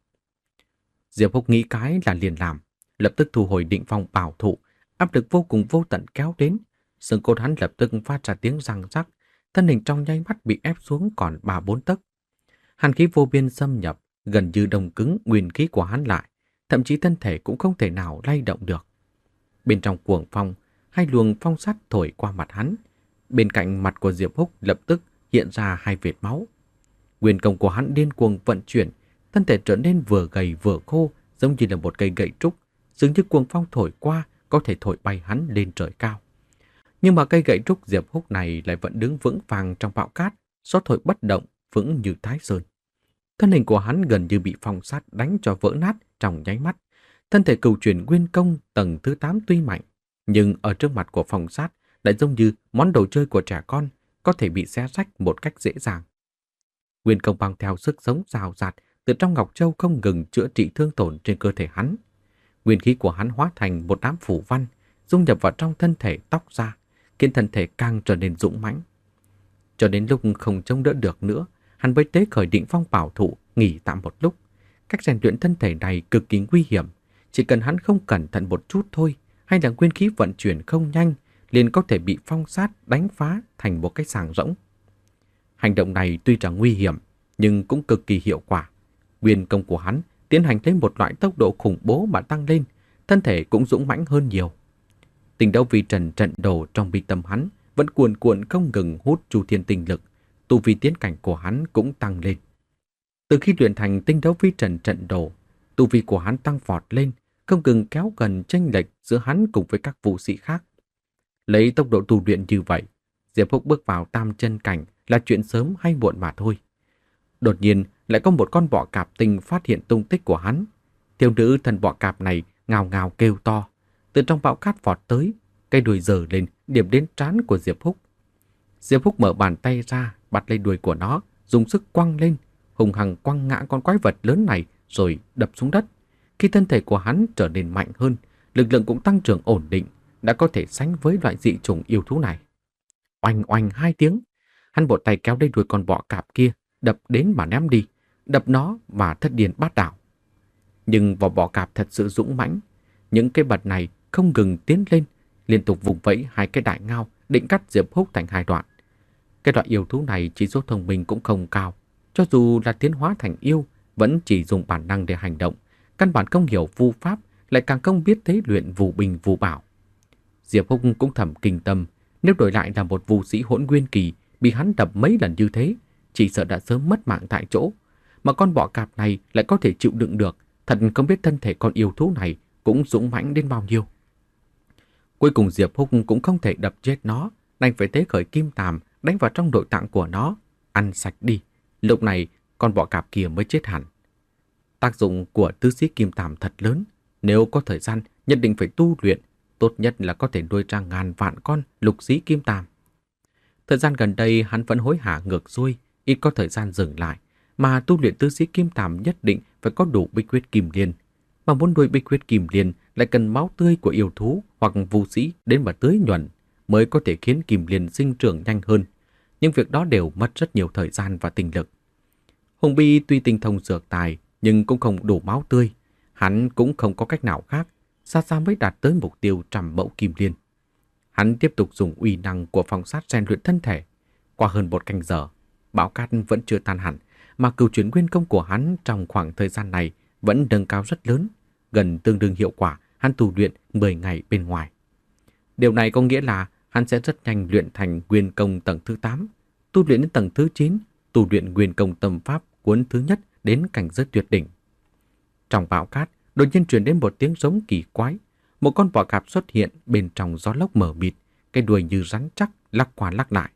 Diệp Húc nghĩ cái là liền làm, lập tức thu hồi Định Phong bảo thụ, áp lực vô cùng vô tận kéo đến, xương cốt hắn lập tức phát ra tiếng răng rắc, thân hình trong nháy mắt bị ép xuống còn ba bốn tấc. Hàn khí vô biên xâm nhập, gần như đông cứng nguyên khí của hắn lại, thậm chí thân thể cũng không thể nào lay động được. Bên trong cuồng phong, hai luồng phong sắt thổi qua mặt hắn, bên cạnh mặt của Diệp Húc lập tức hiện ra hai vệt máu. Nguyên công của hắn điên cuồng vận chuyển, thân thể trở nên vừa gầy vừa khô, giống như là một cây gậy trúc, dường như cuồng phong thổi qua có thể thổi bay hắn lên trời cao. Nhưng mà cây gậy trúc Diệp Húc này lại vẫn đứng vững vàng trong bão cát, gió thổi bất động, vững như Thái Sơn. Thân hình của hắn gần như bị phong sát đánh cho vỡ nát trong nháy mắt. Thân thể cửu chuyển nguyên công tầng thứ tám tuy mạnh, nhưng ở trước mặt của phong sát lại giống như món đồ chơi của trẻ con, có thể bị xé rách một cách dễ dàng. Nguyên công mang theo sức sống rào rạt từ trong Ngọc Châu không ngừng chữa trị thương tổn trên cơ thể hắn. Nguyên khí của hắn hóa thành một đám phủ văn, dung nhập vào trong thân thể tóc ra, khiến thân thể càng trở nên dũng mãnh. Cho đến lúc không chống đỡ được nữa, hắn mới tế khởi Định Phong bảo thụ, nghỉ tạm một lúc. Cách rèn luyện thân thể này cực kỳ nguy hiểm, chỉ cần hắn không cẩn thận một chút thôi, hay là nguyên khí vận chuyển không nhanh, liền có thể bị phong sát đánh phá thành một cái sàng rỗng. Hành động này tuy rằng nguy hiểm, nhưng cũng cực kỳ hiệu quả. Nguyên công của hắn tiến hành lấy một loại tốc độ khủng bố mà tăng lên, thân thể cũng dũng mãnh hơn nhiều. Tinh đấu vi trần trận đồ trong bi tâm hắn vẫn cuồn cuộn không ngừng hút chu thiên tinh lực, tu vi tiến cảnh của hắn cũng tăng lên. Từ khi luyện thành tinh đấu vi trần trận đồ, tu vi của hắn tăng vọt lên, không ngừng kéo gần chênh lệch giữa hắn cùng với các vũ sĩ khác. Lấy tốc độ tu luyện như vậy, Diệp Húc bước vào tam chân cảnh là chuyện sớm hay muộn mà thôi. Đột nhiên lại có một con bọ cạp tinh phát hiện tung tích của hắn. Thiếu nữ thần bọ cạp này ngào ngào kêu to, từ trong bão cát vọt tới, cây đuôi giở lên điểm đến trán của Diệp Húc. Diệp Húc mở bàn tay ra, bắt lấy đuôi của nó, dùng sức quăng lên, hùng hăng quăng ngã con quái vật lớn này rồi đập xuống đất. Khi thân thể của hắn trở nên mạnh hơn, lực lượng cũng tăng trưởng ổn định, đã có thể sánh với loại dị chủng yêu thú này. Oanh oanh hai tiếng, hắn một tay kéo lấy đuôi con bọ cạp kia, đập đến mà ném đi, đập nó và thất điên bát đảo. Nhưng vỏ bọ cạp thật sự dũng mãnh, những cái bật này không ngừng tiến lên, liên tục vùng vẫy hai cái đại ngao, định cắt Diệp Húc thành hai đoạn. Cái loại yêu thú này chỉ số thông minh cũng không cao, cho dù là tiến hóa thành yêu, vẫn chỉ dùng bản năng để hành động, căn bản không hiểu vu pháp, lại càng không biết tế luyện vu binh vu bảo. Diệp Húc cũng thầm kinh tâm, nếu đổi lại là một vu sĩ hỗn nguyên kỳ bị hắn đập mấy lần như thế, chỉ sợ đã sớm mất mạng tại chỗ. Mà con bọ cạp này lại có thể chịu đựng được, thật không biết thân thể con yêu thú này cũng dũng mãnh đến bao nhiêu. Cuối cùng Diệp Húc cũng không thể đập chết nó, đành phải tế khởi kim tàm đánh vào trong nội tạng của nó, ăn sạch đi. Lúc này con bọ cạp kia mới chết hẳn. Tác dụng của tứ xí kim tàm thật lớn, nếu có thời gian nhất định phải tu luyện, tốt nhất là có thể nuôi ra ngàn vạn con lục xí kim tàm. Thời gian gần đây hắn vẫn hối hả ngược xuôi, ít có thời gian dừng lại, mà tu luyện tứ xí kim tàm nhất định phải có đủ bích huyết kim liên. Mà muốn nuôi bích huyết kim liên lại cần máu tươi của yêu thú hoặc vu sĩ đến mà tưới nhuần mới có thể khiến kim liên sinh trưởng nhanh hơn. Nhưng việc đó đều mất rất nhiều thời gian và tinh lực. Hùng Bi tuy tinh thông dược tài nhưng cũng không đủ máu tươi, hắn cũng không có cách nào khác, xa xa mới đạt tới mục tiêu trăm mẫu kim liên. Hắn tiếp tục dùng uy năng của phong sát rèn luyện thân thể. Qua hơn một canh giờ, bão cát vẫn chưa tan hẳn, mà cửu chuyển nguyên công của hắn trong khoảng thời gian này vẫn nâng cao rất lớn, gần tương đương hiệu quả hắn tu luyện mười ngày bên ngoài. Điều này có nghĩa là hắn sẽ rất nhanh luyện thành nguyên công tầng thứ tám, tu luyện đến tầng thứ chín, tu luyện nguyên công tâm pháp cuốn thứ nhất đến cảnh giới tuyệt đỉnh. Trong bão cát, đột nhiên truyền đến một tiếng giống kỳ quái. Một con bọ cạp xuất hiện bên trong gió lốc mờ mịt, cái đuôi như rắn chắc lắc qua lắc lại.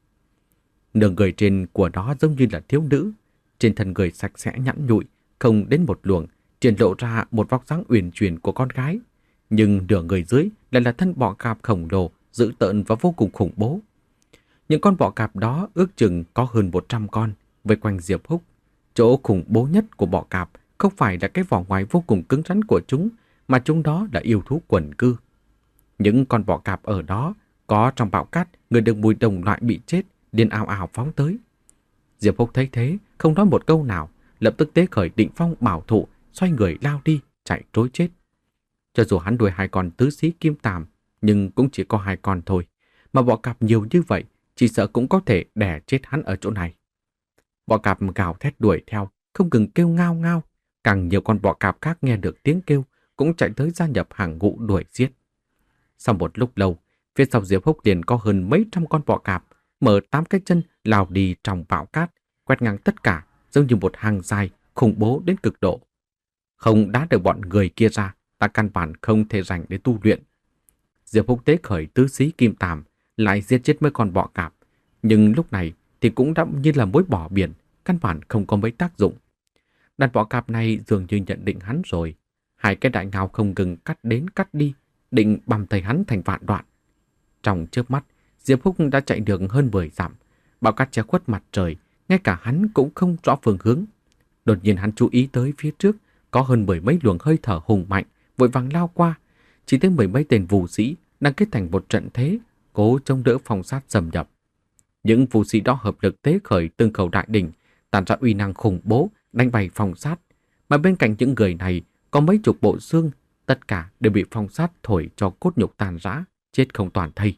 Nửa người trên của nó giống như là thiếu nữ, trên thân người sạch sẽ nhẵn nhụi, không đến một luồng, triển lộ ra một vóc dáng uyển chuyển của con gái. Nhưng nửa người dưới lại là thân bọ cạp khổng lồ, dữ tợn và vô cùng khủng bố. Những con bọ cạp đó ước chừng có hơn một trăm con, vây quanh Diệp Húc. Chỗ khủng bố nhất của bọ cạp không phải là cái vỏ ngoài vô cùng cứng rắn của chúng, mà chúng đó là yêu thú quần cư. Những con bọ cạp ở đó có trong bão cát, người được mùi đồng loại bị chết, điên ào ào phóng tới. Diệp Húc thấy thế, không nói một câu nào, lập tức tế khởi định phong bảo thụ, xoay người lao đi, chạy trối chết. Cho dù hắn đuổi hai con tứ xí kim tàm, nhưng cũng chỉ có hai con thôi, mà bọ cạp nhiều như vậy, chỉ sợ cũng có thể đè chết hắn ở chỗ này. Bọ cạp gào thét đuổi theo, không ngừng kêu ngao ngao. Càng nhiều con bọ cạp khác nghe được tiếng kêu cũng chạy tới gia nhập hàng ngũ đuổi giết. Sau một lúc lâu, phía sau Diệp Húc liền có hơn mấy trăm con bọ cạp mở tám cái chân lao đi trong bão cát, quét ngang tất cả, giống như một hàng dài khủng bố đến cực độ. Không đá được bọn người kia ra, ta căn bản không thể rảnh để tu luyện. Diệp Húc tế khởi tứ xí kim tàm, lại giết chết mấy con bọ cạp, nhưng lúc này thì cũng đã như là mối bỏ biển, căn bản không có mấy tác dụng. Đàn bọ cạp này dường như nhận định hắn rồi, hai cái đại ngao không ngừng cắt đến cắt đi, định băm thây hắn thành vạn đoạn. Trong chớp mắt, Diệp Húc đã chạy được hơn mười dặm, bão cát che khuất mặt trời, ngay cả hắn cũng không rõ phương hướng. Đột nhiên hắn chú ý tới phía trước có hơn mười mấy luồng hơi thở hùng mạnh, vội vàng lao qua. Chỉ thấy mười mấy tên vũ sĩ đang kết thành một trận thế, cố chống đỡ phong sát xâm nhập. Những vũ sĩ đó hợp lực tế khởi từng khẩu đại đỉnh, tản ra uy năng khủng bố, đánh bay phong sát. Mà bên cạnh những người này có mấy chục bộ xương, tất cả đều bị phong sát thổi cho cốt nhục tàn rã, chết không toàn thây.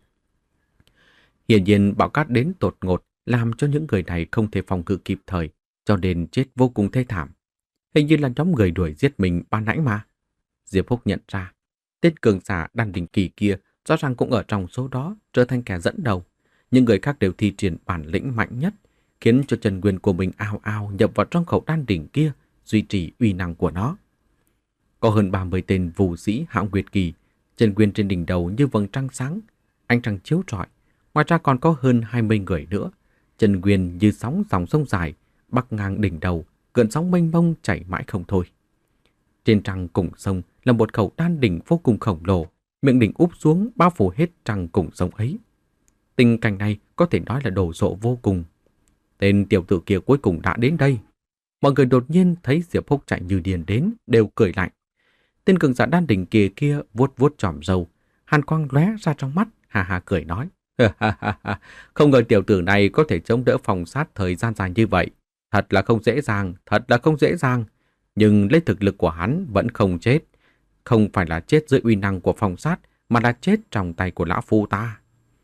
Hiển nhiên bão cát đến tột ngột, làm cho những người này không thể phòng ngự kịp thời, cho nên chết vô cùng thê thảm. Hình như là nhóm người đuổi giết mình ban nãy mà. Diệp Húc nhận ra, tên cường giả đan đỉnh kỳ kia rõ ràng cũng ở trong số đó, trở thành kẻ dẫn đầu. Những người khác đều thi triển bản lĩnh mạnh nhất, khiến cho chân nguyên của mình ao ao nhập vào trong khẩu đan đỉnh kia, duy trì uy năng của nó. Có hơn ba mươi tên vũ sĩ hạo nguyệt kỳ, chân nguyên trên đỉnh đầu như vầng trăng sáng, ánh trăng chiếu rọi. Ngoài ra còn có hơn hai mươi người nữa, chân nguyên như sóng dòng sông dài, bắc ngang đỉnh đầu, cơn sóng mênh mông chảy mãi không thôi. Trên trăng cùng sông là một khẩu đan đỉnh vô cùng khổng lồ, miệng đỉnh úp xuống bao phủ hết trăng cùng sông ấy. Tình cảnh này có thể nói là đồ sộ vô cùng. Tên tiểu tử kia cuối cùng đã đến đây. Mọi người đột nhiên thấy Diệp Húc chạy như điên đến, đều cười lạnh. Tên cường giả đan đỉnh kia kia vuốt vuốt chòm râu, hàn quang lóe ra trong mắt, hà hà cười nói: không ngờ tiểu tử này có thể chống đỡ phong sát thời gian dài như vậy, thật là không dễ dàng, thật là không dễ dàng. Nhưng lấy thực lực của hắn vẫn không chết, không phải là chết dưới uy năng của phong sát, mà là chết trong tay của lão phu ta.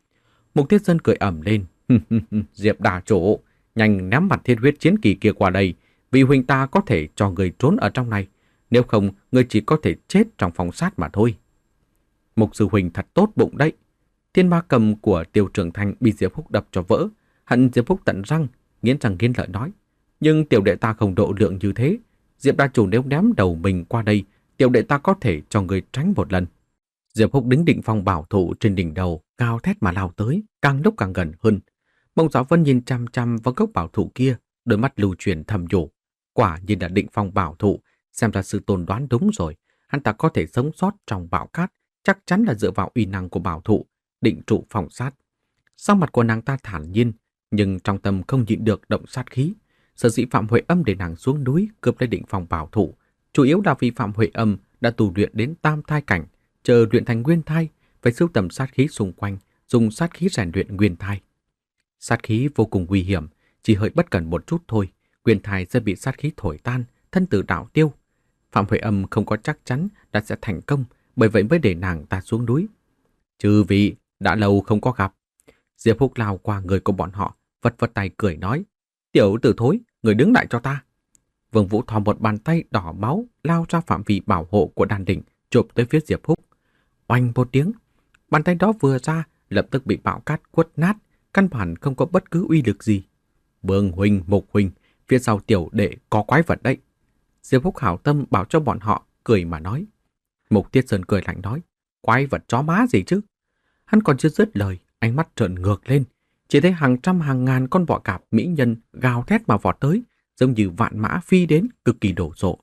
Mục Thiết Dân cười ẩm lên. Diệp đà chủ, nhanh ném mặt thiên huyết chiến kỳ kia qua đây, vì huynh ta có thể cho người trốn ở trong này. Nếu không, người chỉ có thể chết trong phòng sát mà thôi. Mục sư huynh thật tốt bụng đấy. Thiên ma cầm của Tiêu Trường Thanh bị Diệp Phúc đập cho vỡ, hận Diệp Phúc tận răng, nghiến răng nghiến lợi nói. Nhưng tiểu đệ ta không độ lượng như thế. Diệp đà chủ nếu ném đầu mình qua đây, tiểu đệ ta có thể cho người tránh một lần. Diệp Phúc đứng định phong bảo thủ trên đỉnh đầu, cao thét mà lao tới, càng lúc càng gần hơn. Mông Giáo Vân nhìn chăm chăm vào gốc bảo thủ kia, đôi mắt lưu truyền thầm nhủ. Quả nhiên là định phong bảo thủ, xem ra sư tôn đoán đúng rồi. Hắn ta có thể sống sót trong bão cát, chắc chắn là dựa vào uy năng của bảo thủ, định trụ phòng sát. Sau mặt của nàng ta thản nhiên, nhưng trong tâm không nhịn được động sát khí. Sở dĩ Phạm Huệ Âm để nàng xuống núi cướp lấy định phong bảo thủ, chủ yếu là vì Phạm Huệ Âm đã tu luyện đến tam thai cảnh, chờ luyện thành nguyên thai, phải sưu tầm sát khí xung quanh, dùng sát khí rèn luyện nguyên thai. Sát khí vô cùng nguy hiểm, chỉ hơi bất cẩn một chút thôi, nguyên thai sẽ bị sát khí thổi tan, thân tử đạo tiêu. Phạm Huệ Âm không có chắc chắn đã sẽ thành công, bởi vậy mới để nàng ta xuống núi. Chư vị, đã lâu không có gặp. Diệp Phúc lao qua người của bọn họ, vật vật tay cười nói. Tiểu tử thối, người đứng lại cho ta. Vương Vũ thò một bàn tay đỏ máu lao ra phạm vi bảo hộ của đan đỉnh, chụp tới phía Diệp Phúc. Oanh một tiếng, bàn tay đó vừa ra, lập tức bị bão cát quất nát, căn bản không có bất cứ uy lực gì. Vương huynh, Mục huynh, phía sau tiểu đệ có quái vật đấy. Diệp Phúc hảo tâm bảo cho bọn họ, cười mà nói. Mục Tiết Sơn cười lạnh nói, quái vật chó má gì chứ? Hắn còn chưa dứt lời, ánh mắt trợn ngược lên, chỉ thấy hàng trăm hàng ngàn con bọ cạp mỹ nhân gào thét mà vọt tới, giống như vạn mã phi đến, cực kỳ đổ rộ.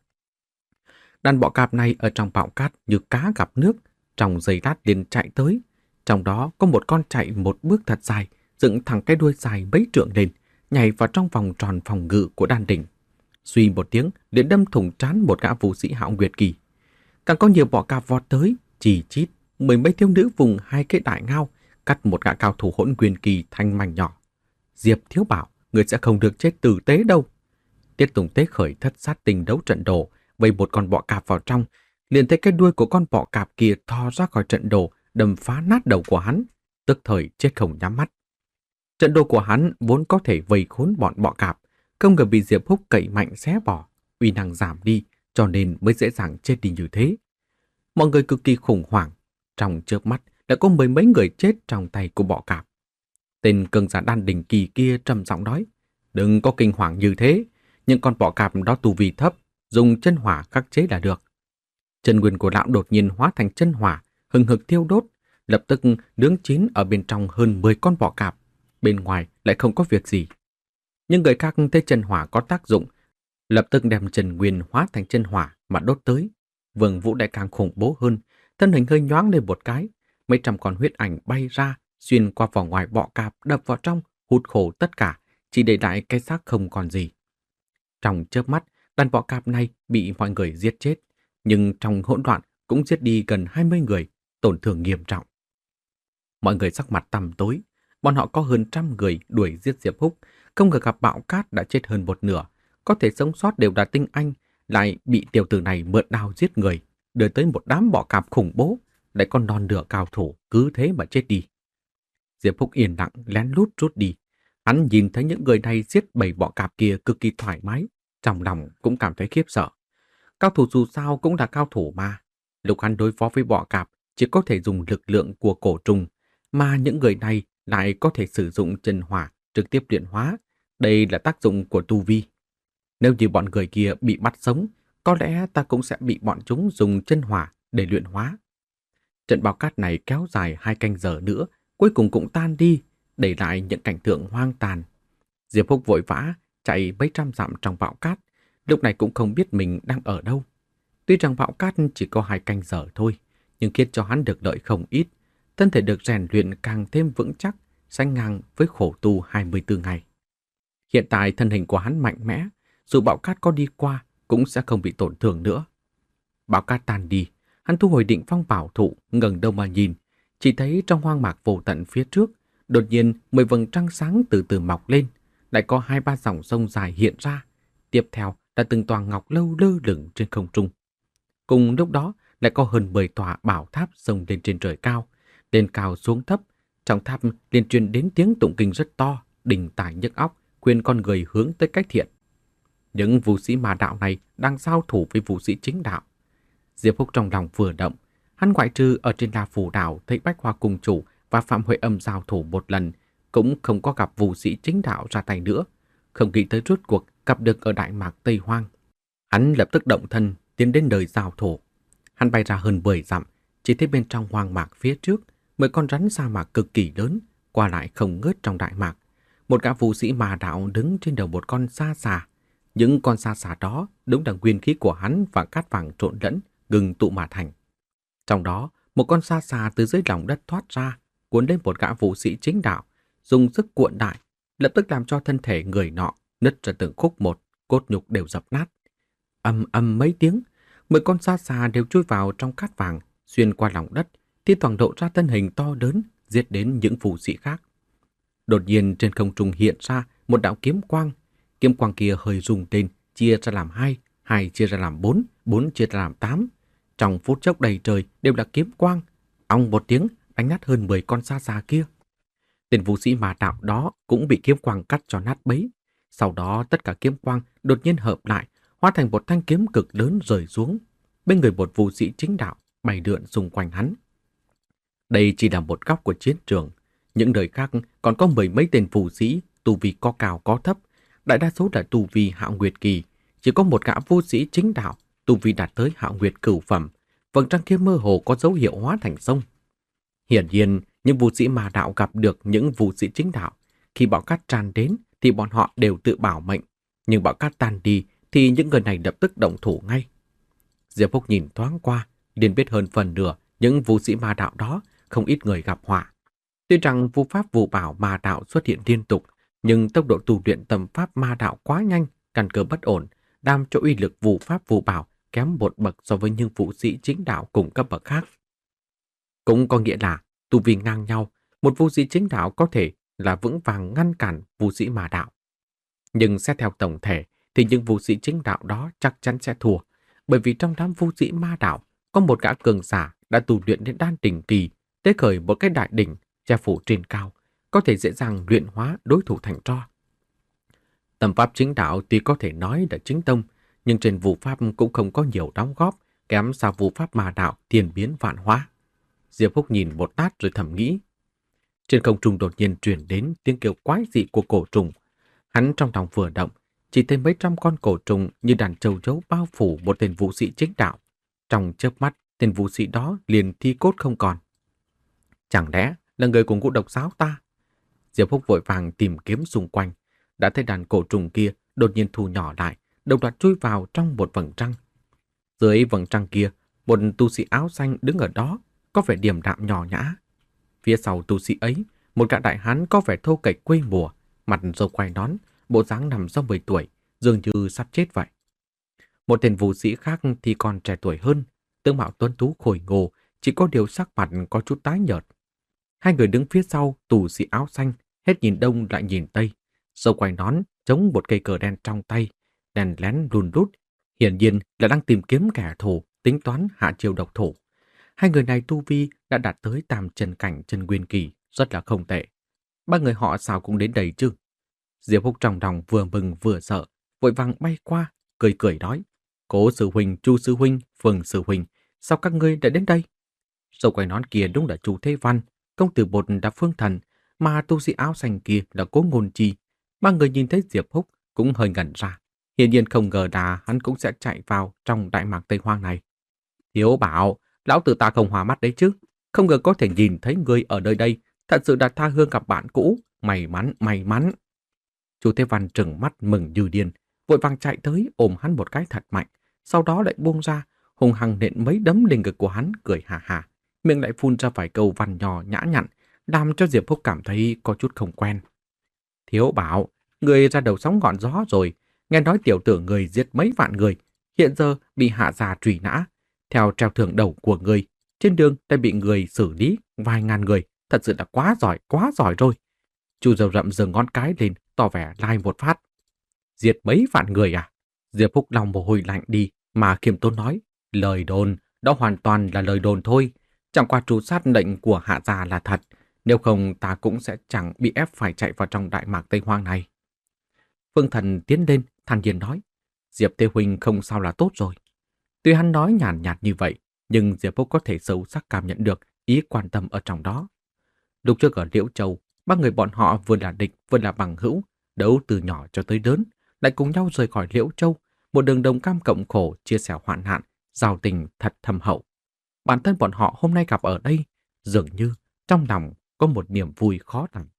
Đàn bọ cạp này ở trong bão cát như cá gặp nước, trong giây lát liền chạy tới. Trong đó có một con chạy một bước thật dài, dựng thẳng cái đuôi dài mấy trượng lên, nhảy vào trong vòng tròn phòng ngự của đan đỉnh. Suy một tiếng, liền đâm thủng trán một gã vũ sĩ Hạo Nguyệt Kỳ. Càng có nhiều bọ cạp vọt tới, chì chít, mười mấy thiếu nữ vùng hai cái đại ngao, cắt một gã cao thủ Hỗn Nguyên Kỳ thành mảnh nhỏ. Diệp thiếu bảo, người sẽ không được chết tử tế đâu. Tiết Tùng Tế khởi thất sát tình đấu trận đồ, vây một con bọ cạp vào trong, liền thấy cái đuôi của con bọ cạp kia thò ra khỏi trận đồ, đâm phá nát đầu của hắn, tức thời chết không nhắm mắt. Trận đồ của hắn vốn có thể vây khốn bọn bọ cạp, không ngờ bị Diệp Húc cậy mạnh xé bỏ, uy năng giảm đi, cho nên mới dễ dàng chết đi như thế. Mọi người cực kỳ khủng hoảng, trong chớp mắt đã có mười mấy người chết trong tay của bọ cạp. Tên cường giả đan đỉnh kỳ kia trầm giọng nói, đừng có kinh hoàng như thế, những con bọ cạp đó tu vi thấp, dùng chân hỏa khắc chế là được. Chân nguyên của lão đột nhiên hóa thành chân hỏa, hừng hực thiêu đốt, lập tức nướng chín ở bên trong hơn mười con bọ cạp, bên ngoài lại không có việc gì. Nhưng người khác thấy chân hỏa có tác dụng, lập tức đem chân nguyên hóa thành chân hỏa mà đốt tới. Vương Vũ đại càng khủng bố hơn, thân hình hơi nhoáng lên một cái, mấy trăm con huyết ảnh bay ra, xuyên qua vỏ ngoài bọ cạp đập vào trong, hút khô tất cả, chỉ để lại cái xác không còn gì. Trong chớp mắt, đàn bọ cạp này bị mọi người giết chết, nhưng trong hỗn loạn cũng giết đi gần hai mươi người, tổn thương nghiêm trọng. Mọi người sắc mặt tăm tối, bọn họ có hơn trăm người đuổi giết Diệp Húc, không ngờ gặp bão cát đã chết hơn một nửa, có thể sống sót đều là tinh anh, lại bị tiểu tử này mượn đao giết người, đưa tới một đám bọ cạp khủng bố, lại còn non nửa cao thủ cứ thế mà chết đi. Diệp Húc yên lặng lén lút rút đi, hắn nhìn thấy những người này giết bầy bọ cạp kia cực kỳ thoải mái, trong lòng cũng cảm thấy khiếp sợ. Cao thủ dù sao cũng là cao thủ mà, lúc hắn đối phó với bọ cạp chỉ có thể dùng lực lượng của cổ trùng, mà những người này lại có thể sử dụng chân hỏa trực tiếp luyện hóa, đây là tác dụng của tu vi. Nếu như bọn người kia bị bắt sống, có lẽ ta cũng sẽ bị bọn chúng dùng chân hỏa để luyện hóa. Trận bão cát này kéo dài hai canh giờ nữa, cuối cùng cũng tan đi, để lại những cảnh tượng hoang tàn. Diệp Húc vội vã chạy mấy trăm dặm trong bão cát, lúc này cũng không biết mình đang ở đâu. Tuy rằng bão cát chỉ có hai canh giờ thôi, nhưng khiến cho hắn được lợi không ít, thân thể được rèn luyện càng thêm vững chắc, sánh ngang với khổ tu hai mươi tư ngày. Hiện tại thân hình của hắn mạnh mẽ, dù bão cát có đi qua cũng sẽ không bị tổn thương nữa. Bão cát tan đi, hắn thu hồi định phong bảo thụ, ngẩng đầu mà nhìn, chỉ thấy trong hoang mạc vô tận phía trước, đột nhiên mười vầng trăng sáng từ từ mọc lên, lại có hai ba dòng sông dài hiện ra, tiếp theo là từng tòa ngọc lâu lơ lửng trên không trung. Cùng lúc đó lại có hơn mười tòa bảo tháp sông lên trên trời cao, lên cao xuống thấp, Trong tháp liền truyền đến tiếng tụng kinh rất to, đình tài nhức óc, khuyên con người hướng tới cách thiện. Những vũ sĩ ma đạo này đang giao thủ với vũ sĩ chính đạo. Diệp Húc trong lòng vừa động, hắn ngoại trừ ở trên La Phù Đảo thấy Bách Hoa Cung Chủ và Phạm Huệ Âm giao thủ một lần, cũng không có gặp vũ sĩ chính đạo ra tay nữa, không nghĩ tới rốt cuộc gặp được ở Đại Mạc Tây Hoang. Hắn lập tức động thân tiến đến nơi giao thủ. Hắn bay ra hơn mười dặm, chỉ thấy bên trong hoang mạc phía trước, mười con rắn sa mạc cực kỳ lớn, qua lại không ngớt trong Đại Mạc. Một gã vũ sĩ ma đạo đứng trên đầu một con sa xà. Những con sa xà đó đúng là nguyên khí của hắn và cát vàng trộn lẫn, ngừng tụ mà thành. Trong đó, một con sa xà từ dưới lòng đất thoát ra, cuốn lên một gã vũ sĩ chính đạo, dùng sức cuộn đại, lập tức làm cho thân thể người nọ nứt ra từng khúc một, cốt nhục đều dập nát. Ầm ầm mấy tiếng, mười con sa xà đều chui vào trong cát vàng, xuyên qua lòng đất, thi thoảng lộ ra thân hình to lớn, giết đến những vũ sĩ khác. Đột nhiên trên không trung hiện ra một đạo kiếm quang. Kiếm quang kia hơi rung lên, chia ra làm hai, hai chia ra làm bốn, bốn chia ra làm tám. Trong phút chốc đầy trời đều là kiếm quang. Ong một tiếng đánh nát hơn mười con sa xà kia. Tên vũ sĩ ma đạo đó cũng bị kiếm quang cắt cho nát bấy. Sau đó tất cả kiếm quang đột nhiên hợp lại, hóa thành một thanh kiếm cực lớn rơi xuống. Bên người một vũ sĩ chính đạo bay lượn xung quanh hắn. Đây chỉ là một góc của chiến trường. Những nơi khác còn có mười mấy tên vũ sĩ, tu vi có cao có thấp. Đại đa số là tu vi Hạo Nguyệt kỳ, chỉ có một gã vũ sĩ chính đạo, tu vi đạt tới Hạo Nguyệt cửu phẩm. Vầng trăng kia mơ hồ có dấu hiệu hóa thành sông. Hiển nhiên, những vũ sĩ ma đạo gặp được những vũ sĩ chính đạo. Khi bão cát tràn đến thì bọn họ đều tự bảo mệnh. Nhưng bão cát tan đi thì những người này lập tức động thủ ngay. Diệp Húc nhìn thoáng qua, liền biết hơn phần nửa những vũ sĩ ma đạo đó không ít người gặp họa. Tuy rằng vu pháp vu bảo ma đạo xuất hiện liên tục, nhưng tốc độ tu luyện tầm pháp ma đạo quá nhanh, căn cơ bất ổn, làm cho uy lực vu pháp vu bảo kém một bậc so với những vũ sĩ chính đạo cùng cấp bậc khác. Cũng có nghĩa là tu vi ngang nhau, một vũ sĩ chính đạo có thể là vững vàng ngăn cản vũ sĩ ma đạo. Nhưng xét theo tổng thể thì những vũ sĩ chính đạo đó chắc chắn sẽ thua, bởi vì trong đám vũ sĩ ma đạo có một gã cường giả đã tu luyện đến đan đỉnh kỳ, tế khởi một cái đại đỉnh che phủ trên cao, có thể dễ dàng luyện hóa đối thủ thành tro. Tầm pháp chính đạo tuy có thể nói là chính tông, nhưng trên vũ pháp cũng không có nhiều đóng góp, kém xa vũ pháp ma đạo thiên biến vạn hóa. Diệp Húc nhìn một lát rồi thầm nghĩ. Trên không trung đột nhiên truyền đến tiếng kêu quái dị của cổ trùng. Hắn trong lòng vừa động, chỉ thấy mấy trăm con cổ trùng như đàn trâu trấu bao phủ một tên vũ sĩ chính đạo. Trong chớp mắt, tên vũ sĩ đó liền thi cốt không còn. Chẳng lẽ là người của ngũ độc giáo ta? Diệp Húc vội vàng tìm kiếm xung quanh, đã thấy đàn cổ trùng kia đột nhiên thu nhỏ lại, đồng loạt chui vào trong một vầng trăng. Dưới vầng trăng kia, một tu sĩ áo xanh đứng ở đó, có vẻ điềm đạm nhỏ nhã. Phía sau tu sĩ ấy, một gã đại hán có vẻ thô kệch quê mùa, mặt râu quai nón, bộ dáng nằm sau mười tuổi, dường như sắp chết vậy. Một tên vũ sĩ khác thì còn trẻ tuổi hơn, tướng mạo tuấn tú khôi ngô, chỉ có điều sắc mặt có chút tái nhợt. Hai người đứng phía sau tù sĩ áo xanh, hết nhìn đông lại nhìn tây, râu quai nón chống một cây cờ đen trong tay, đèn lén lùn lút, hiển nhiên là đang tìm kiếm kẻ thù, tính toán hạ chiêu độc thủ. Hai người này tu vi đã đạt tới tam chân cảnh chân nguyên kỳ, rất là không tệ. Ba người họ sao cũng đến đây chứ? Diệp Húc trong lòng vừa mừng vừa sợ, vội vàng bay qua, cười cười nói: Cố sư huynh, Chu sư huynh, Phương sư huynh, sao các ngươi đã đến đây? Râu quai nón kia đúng là Chu Thế Văn, công tử bột là Phương Thần, mà tu sĩ áo xanh kia là Cố Ngôn Chi. Ba người nhìn thấy Diệp Húc cũng hơi ngẩn ra, hiển nhiên không ngờ là hắn cũng sẽ chạy vào trong Đại Mạc Tây Hoang này. Hiếu bảo, lão tử ta không hòa mắt đấy chứ, không ngờ có thể nhìn thấy ngươi ở nơi đây, thật sự đã tha hương gặp bạn cũ, may mắn, may mắn. Chu Thế Văn trừng mắt mừng như điên, vội vàng chạy tới ôm hắn một cái thật mạnh, sau đó lại buông ra, hùng hăng nện mấy đấm lên ngực của hắn, cười hà hà, miệng lại phun ra vài câu văn nhỏ nhã nhặn, làm cho Diệp Húc cảm thấy có chút không quen. Thiếu bảo, người ra đầu sóng ngọn gió rồi, nghe nói tiểu tử người giết mấy vạn người, hiện giờ bị hạ già truy nã, theo treo thưởng đầu của người, trên đường đã bị người xử lý vài ngàn người, thật sự là quá giỏi, quá giỏi rồi. Chu Dầu Rậm giơ ngón cái lên, tỏ vẻ lai một phát. Diệt mấy vạn người à? Diệp Húc lòng mồ hôi lạnh đi, mà khiêm tốn nói, lời đồn, đó hoàn toàn là lời đồn thôi. Chẳng qua tru sát lệnh của hạ gia là thật. Nếu không ta cũng sẽ chẳng bị ép phải chạy vào trong Đại Mạc Tây Hoang này. Phương Thần tiến lên, thản nhiên nói, Diệp Thế Huynh không sao là tốt rồi. Tuy hắn nói nhàn nhạt, nhạt như vậy, nhưng Diệp Phúc có thể sâu sắc cảm nhận được ý quan tâm ở trong đó. Lúc trước ở Liễu Châu, ba người bọn họ vừa là địch vừa là bằng hữu, đấu từ nhỏ cho tới lớn, lại cùng nhau rời khỏi Liễu Châu, một đường đồng cam cộng khổ, chia sẻ hoạn nạn, giao tình thật thâm hậu. Bản thân bọn họ hôm nay gặp ở đây, dường như trong lòng có một niềm vui khó tả.